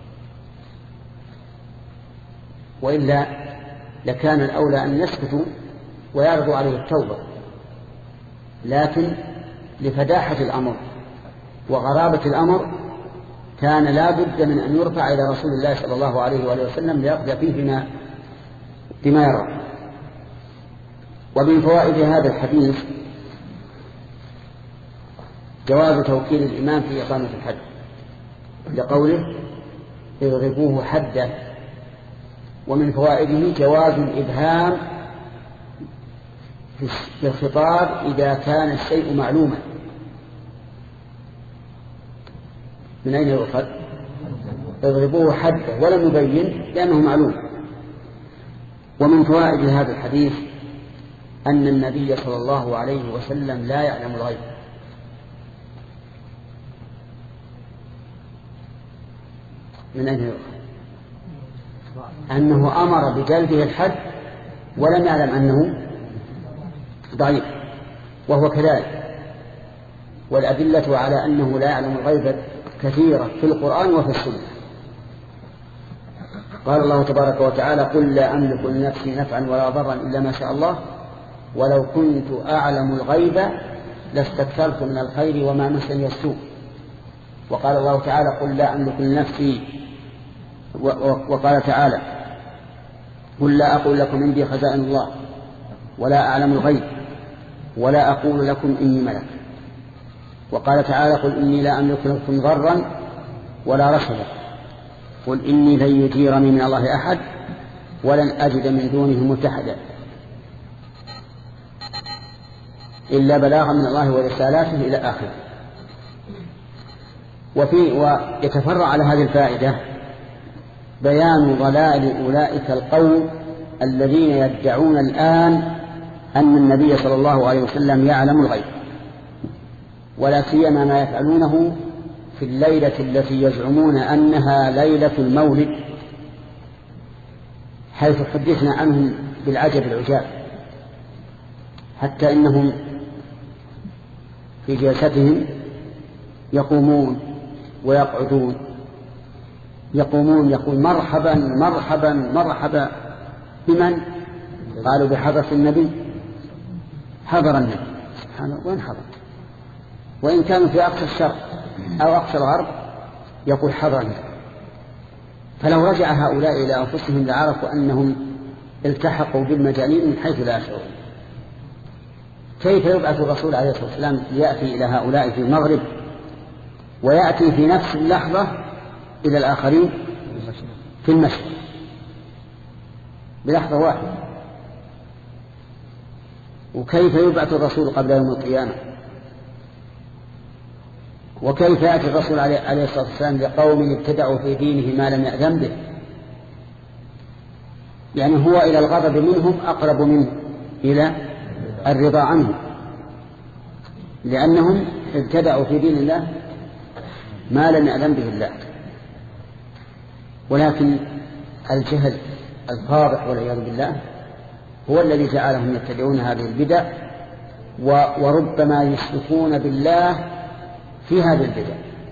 Speaker 1: وإلا لكان الأولى أن يسكتوا ويعرضوا عليه التوبة، لكن لفداحة الأمر وغرابة الأمر كان لا بد من أن يرفع إلى رسول الله صلى الله عليه وآله وسلم ليقضي فيه بما, بما يرى. ومن فوائد هذا الحديث جواز توكيل الإمام في إقامة الحد، لقوله اضربوه حدا. ومن فوائده جواز الإبهام في الخطاب إذا كان الشيء معلوما. من أين يؤخذ؟ اضربوه حدا ولم يبين لأنه معلوم. ومن فوائد هذا الحديث أن النبي صلى الله عليه وسلم لا يعلم الغيب، من أين يؤخذ؟ أنه أمر بجلده الحد ولم يعلم أنه ضعيف، وهو كذلك. والأدلة على أنه لا يعلم الغيب كثيرة في القرآن وفي السنة. قال الله تبارك وتعالى: قل لا أملك لنفسي نفعا ولا ضرا إلا ما شاء الله ولو كنت أعلم الغيب لاستكثرت من الخير وما مسني السوء. وقال الله تعالى: قل لا أملك لنفسي. وقال تعالى: قل لا أقول لكم عندي خزائن الله ولا أعلم الغيب ولا أقول لكم إني ملك. وقال تعالى قل إني لا أملك لكم ضرا ولا رشدا قل إني لن يجيرني من الله أحد ولن أجد من دونه ملتحدا إلا بلاغا من الله ورسالاته إلى آخره. وفي ويتفرع على هذه الفائدة بيان ضلال أولئك القوم الذين يدعون الآن أن النبي صلى الله عليه وسلم يعلم الغيب، ولا سيما ما يفعلونه في الليلة التي يزعمون أنها ليلة المولد، حيث حدثنا عنهم بالعجب العجاب، حتى إنهم في جلستهم يقومون ويقعدون، يقومون يقول مرحبا مرحبا مرحبا بمن؟ قالوا بحضرة النبي. حضر النبي سبحانه، وين حضر؟ وإن كانوا في أقصى الشرق أو أقصى الغرب يقول حضر النبي. فلو رجع هؤلاء إلى أنفسهم لعرفوا أنهم التحقوا بالمجانين من حيث لا يشعرون. كيف يبعث الرسول عليه الصلاة والسلام ليأتي إلى هؤلاء في المغرب ويأتي في نفس اللحظة إلى الآخرين في المشرق بلحظة واحدة؟ وكيف يبعث الرسول قبل يوم القيامة؟ وكيف يأتي الرسول عليه الصلاة والسلام لقوم ابتدعوا في دينه ما لم يأذن به؟ يعني هو إلى الغضب منهم أقرب منه إلى الرضا عنهم، لأنهم ابتدعوا في دين الله ما لم يأذن به الله. ولكن الجهل الفاضح والعياذ بالله هو الذي جعلهم يتبعون هذه البدع، وربما يشركون بالله في هذه البدع.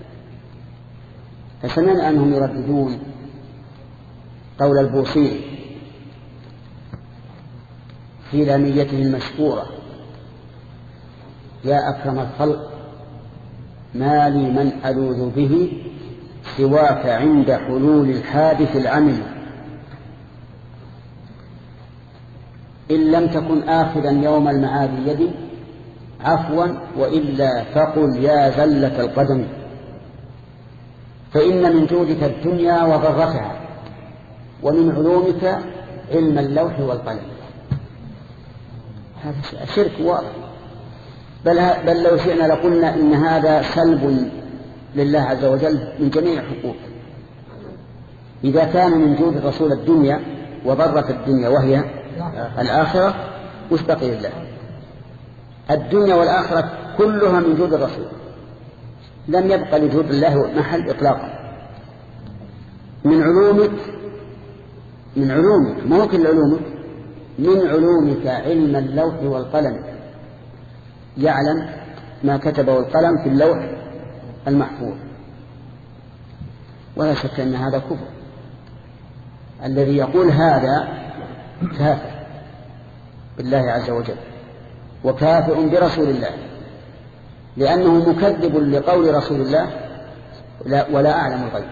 Speaker 1: فسمعنا أنهم يرددون قول البوصيري في لاميته المشهورة: يا أكرم الخلق ما لي من ألوذ به سواك عند حلول الحادث العمل، إن لم تكن آخذا يوم المعاد يدي عفوا وإلا فقل يا زلة القدم، فإن من جودك الدنيا وضرتها ومن علومك علم اللوح والقلم. هذا شرك واضح. بل, بل لو شئنا لقلنا إن هذا سلب لله عز وجل من جميع حقوقه. إذا كان من جود الرسول الدنيا وضرة الدنيا وهي الآخرة، وش بقي لله؟ الدنيا والآخرة كلها من جود الرسول، لم يبقى لجود الله محل إطلاقا. من علومك من علومك ممكن علومك من علومك علم اللوح والقلم، يعلم ما كتبه القلم في اللوح المحفوظ. ولا شك أن هذا كفر. الذي يقول هذا كافر بالله عز وجل وكافر برسول الله، لأنه مكذب لقول رسول الله ولا أعلم الغيب،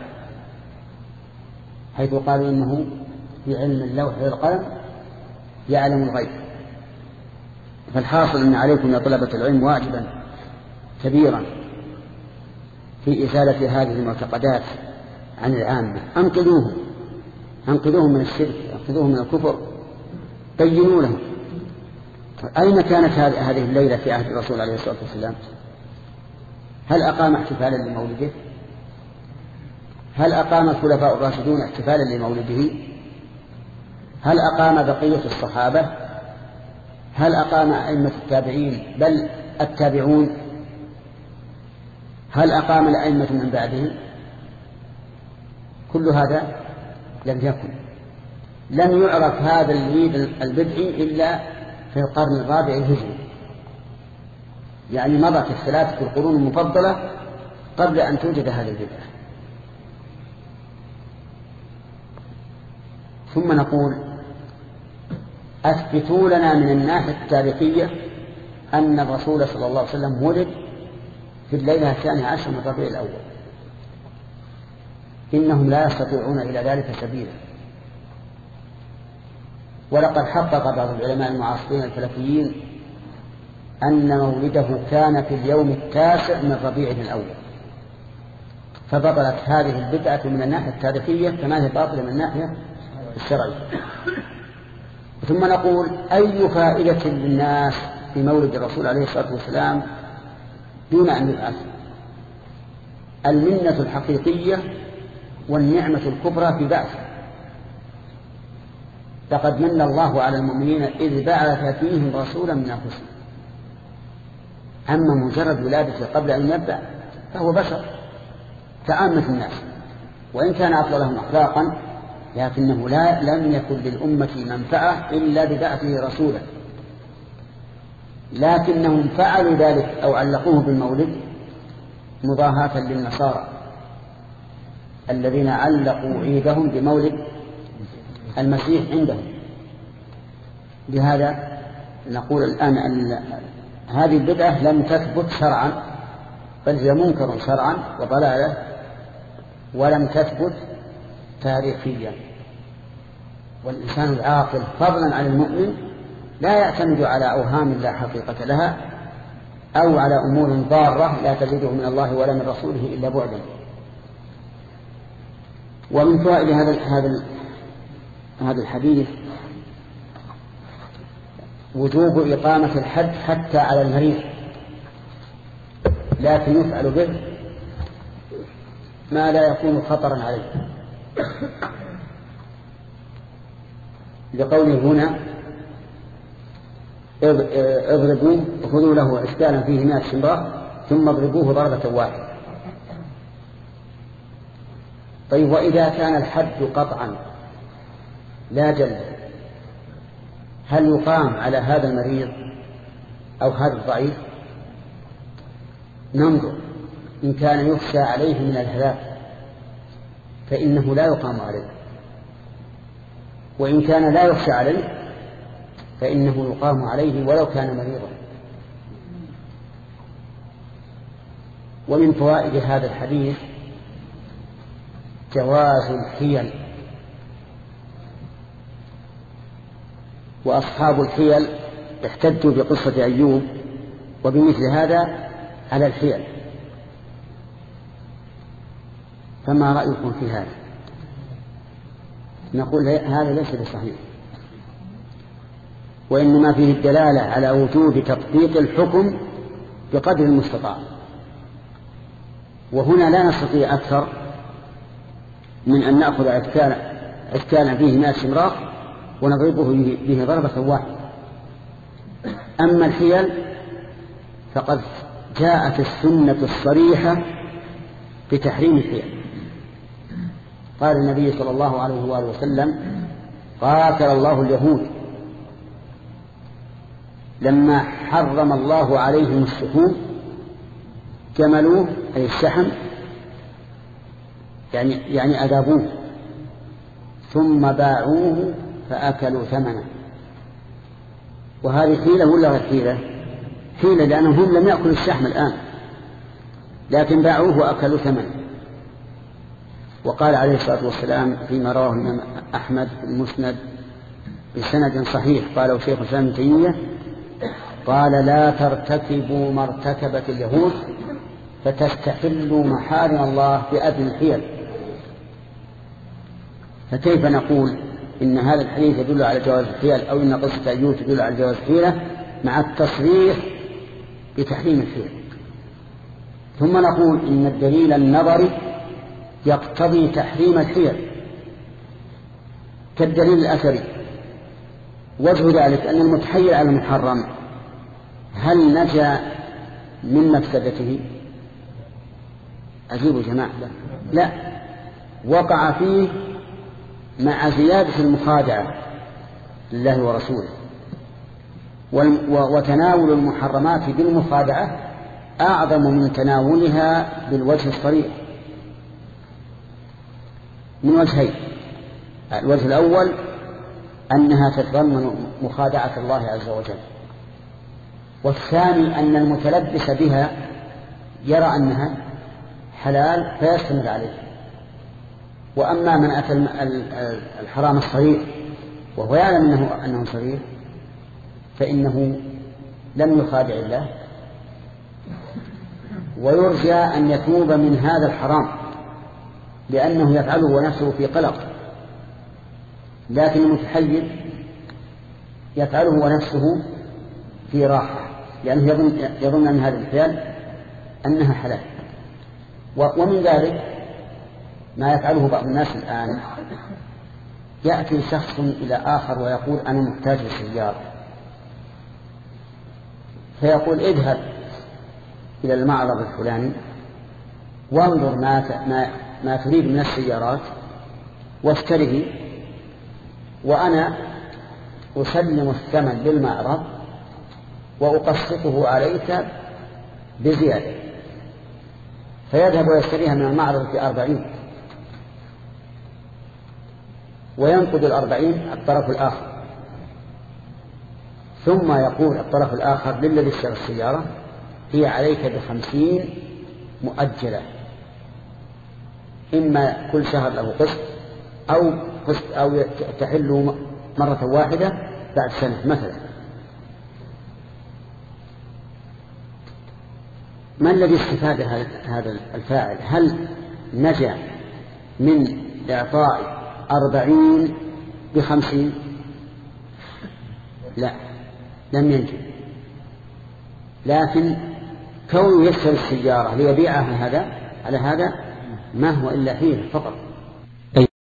Speaker 1: حيث قالوا إنه بعلم اللوح والقلم يعلم الغيب. فالحاصل أن عليكم يا طلبة العلم واجبا كبيرا في إزالة هذه المعتقدات عن العامة. أنقذوهم أنقذوهم من الشرك، أنقذوهم من الكفر، بينوا لهم. أين كانت هذه الليلة في عهد الرسول عليه الصلاة والسلام؟ هل أقام احتفالا لمولده؟ هل أقام الخلفاء الراشدون احتفالا لمولده؟ هل أقام بقية الصحابة؟ هل أقام أئمة التابعين بل التابعون؟ هل أقام الأئمة من بعدهم؟ كل هذا لم يكن. لم يعرف هذا العيد البدعي إلا في القرن الرابع الهجري، يعني مضت الثلاثة القرون المفضلة قبل أن توجد هذه البدعة. ثم نقول أثبتوا لنا من الناحية التاريخية أن الرسول صلى الله عليه وسلم ولد في الليلة الثانية عشر من ربيع الأول. إنهم لا يستطيعون إلى ذلك سبيلا. ولقد حقق بعض العلماء المعاصرين الفلكيين أن مولده كان في اليوم التاسع من ربيع الأول، فبطلت هذه البدعة من الناحية التاريخية كما هي باطلة من الناحية الشرعية. ثم نقول أي فائدة للناس في مولد الرسول عليه الصلاة والسلام دون أن يبعث؟ المنة الحقيقية والنعمة الكبرى في بعثه. لقد من الله على المؤمنين إذ بعث فيهم رسولا من أنفسهم. أما مجرد ولادته قبل أن يبدأ فهو بشر كعامة الناس، وإن كان أفضلهم أخلاقا لكنه لا لم يكن للأمة منفعة إلا ببعثه رسولا. لكنهم فعلوا ذلك أو علقوه بالمولد مضاهاة للنصارى الذين علقوا عيدهم بمولد المسيح عندهم. لهذا نقول الآن أن هذه البدعة لم تثبت شرعا، بل هي منكر شرعا وضلالة، ولم تثبت تاريخيا. والإنسان العاقل فضلا عن المؤمن لا يعتمد على أوهام لا حقيقة لها أو على أمور ضارة لا تزيده من الله ولا من رسوله إلا بعدا. ومن فوائد هذا هذا هذا الحديث وجوب إقامة الحد حتى على المريض، لكن يفعل به ما لا يكون خطرا عليه، لقوله هنا اضربوه خذوا له اشكالا فيه مئة شمرة ثم اضربوه ضربة واحدة. طيب وإذا كان الحد قطعا لا جلد، هل يقام على هذا المريض أو هذا الضعيف؟ ننظر. إن كان يخشى عليه من الهلاك فإنه لا يقام عليه، وإن كان لا يخشى عليه فإنه يقام عليه ولو كان مريضا. ومن فوائد هذا الحديث جواز الحيل، وأصحاب الحيل احتجوا بقصة أيوب وبمثل هذا على الحيل. فما رأيكم في هذا؟ نقول هذا ليس بصحيح، وإنما فيه الدلالة على وجوب تطبيق الحكم بقدر المستطاع. وهنا لا نستطيع أكثر من أن نأخذ عسكالا فيه مئة شمراق ونضربه به ضربة واحدة. أما الحيل فقد جاءت السنة الصريحة بتحريم الحيل. قال النبي صلى الله عليه وآله وسلم قاتل الله اليهود لما حرم الله عليهم الشحوم جملوه أي الشحم يعني, يعني أذابوه ثم باعوه فأكلوا ثمنه. وهذه حيلة ولا غير حيلة؟ حيلة لأنهم لم يأكلوا الشحم الآن لكن باعوه وأكلوا ثمنه. وقال عليه الصلاة والسلام فيما رواه الإمام أحمد في المسند بسند صحيح قاله شيخ الإسلام ابن تيمية قال لا ترتكبوا ما ارتكبت اليهود فتستحلوا محارم الله بأذن الحيل. فكيف نقول إن هذا الحديث يدل على جواز الحيل أو إن قصة أيوب تدل على جواز الحيلة مع التصريح بتحريم الحيل؟ ثم نقول إن الدليل النظري يقتضي تحريم الحيل كالدليل الأثري. وجه ذلك أن المتحيل على المحرم هل نجا من مفسدته؟ أجيبوا جماعة لا، وقع فيه مع زيادة المخادعة لله ورسوله. وتناول المحرمات بالمخادعة أعظم من تناولها بالوجه الصريح من وجهين. الوجه الأول أنها تتضمن مخادعة الله عز وجل، والثاني أن المتلبس بها يرى أنها حلال فيستمر عليه. وأما من أتى الحرام الصريح وهو يعلم أنه, أنه صريح فإنه لم يخادع الله، ويرجى أن يتوب من هذا الحرام لأنه يفعله ونفسه في قلق، لكن المتحيز يفعله ونفسه في راحة لأنه يظن, يظن أن هذا الفعل أنها حلال. ومن ذلك ما يفعله بعض الناس الآن، يأتي شخص إلى آخر ويقول أنا محتاج للسيارة، فيقول اذهب إلى المعرض الفلاني وانظر ما, ما, ما تريد من السيارات واشتره، وأنا أسلم الثمن للمعرض وأقسطه عليك بزيادة، فيذهب ويشتريها من المعرض في أربعين وينقذ الأربعين الطرف الآخر، ثم يقول الطرف الآخر للذي اشترى السيارة هي عليك بخمسين مؤجلة، إما كل شهر له قسط أو قسط أو تحل مرة واحدة بعد سنة مثلا. ما الذي استفاد هذا الفاعل؟ هل نجا من إعطاء أربعين بخمسين؟ لا، لم ينجو، لكن كونه يشتري السيارة ليبيعها هذا على هذا ما هو إلا حيلة فقط،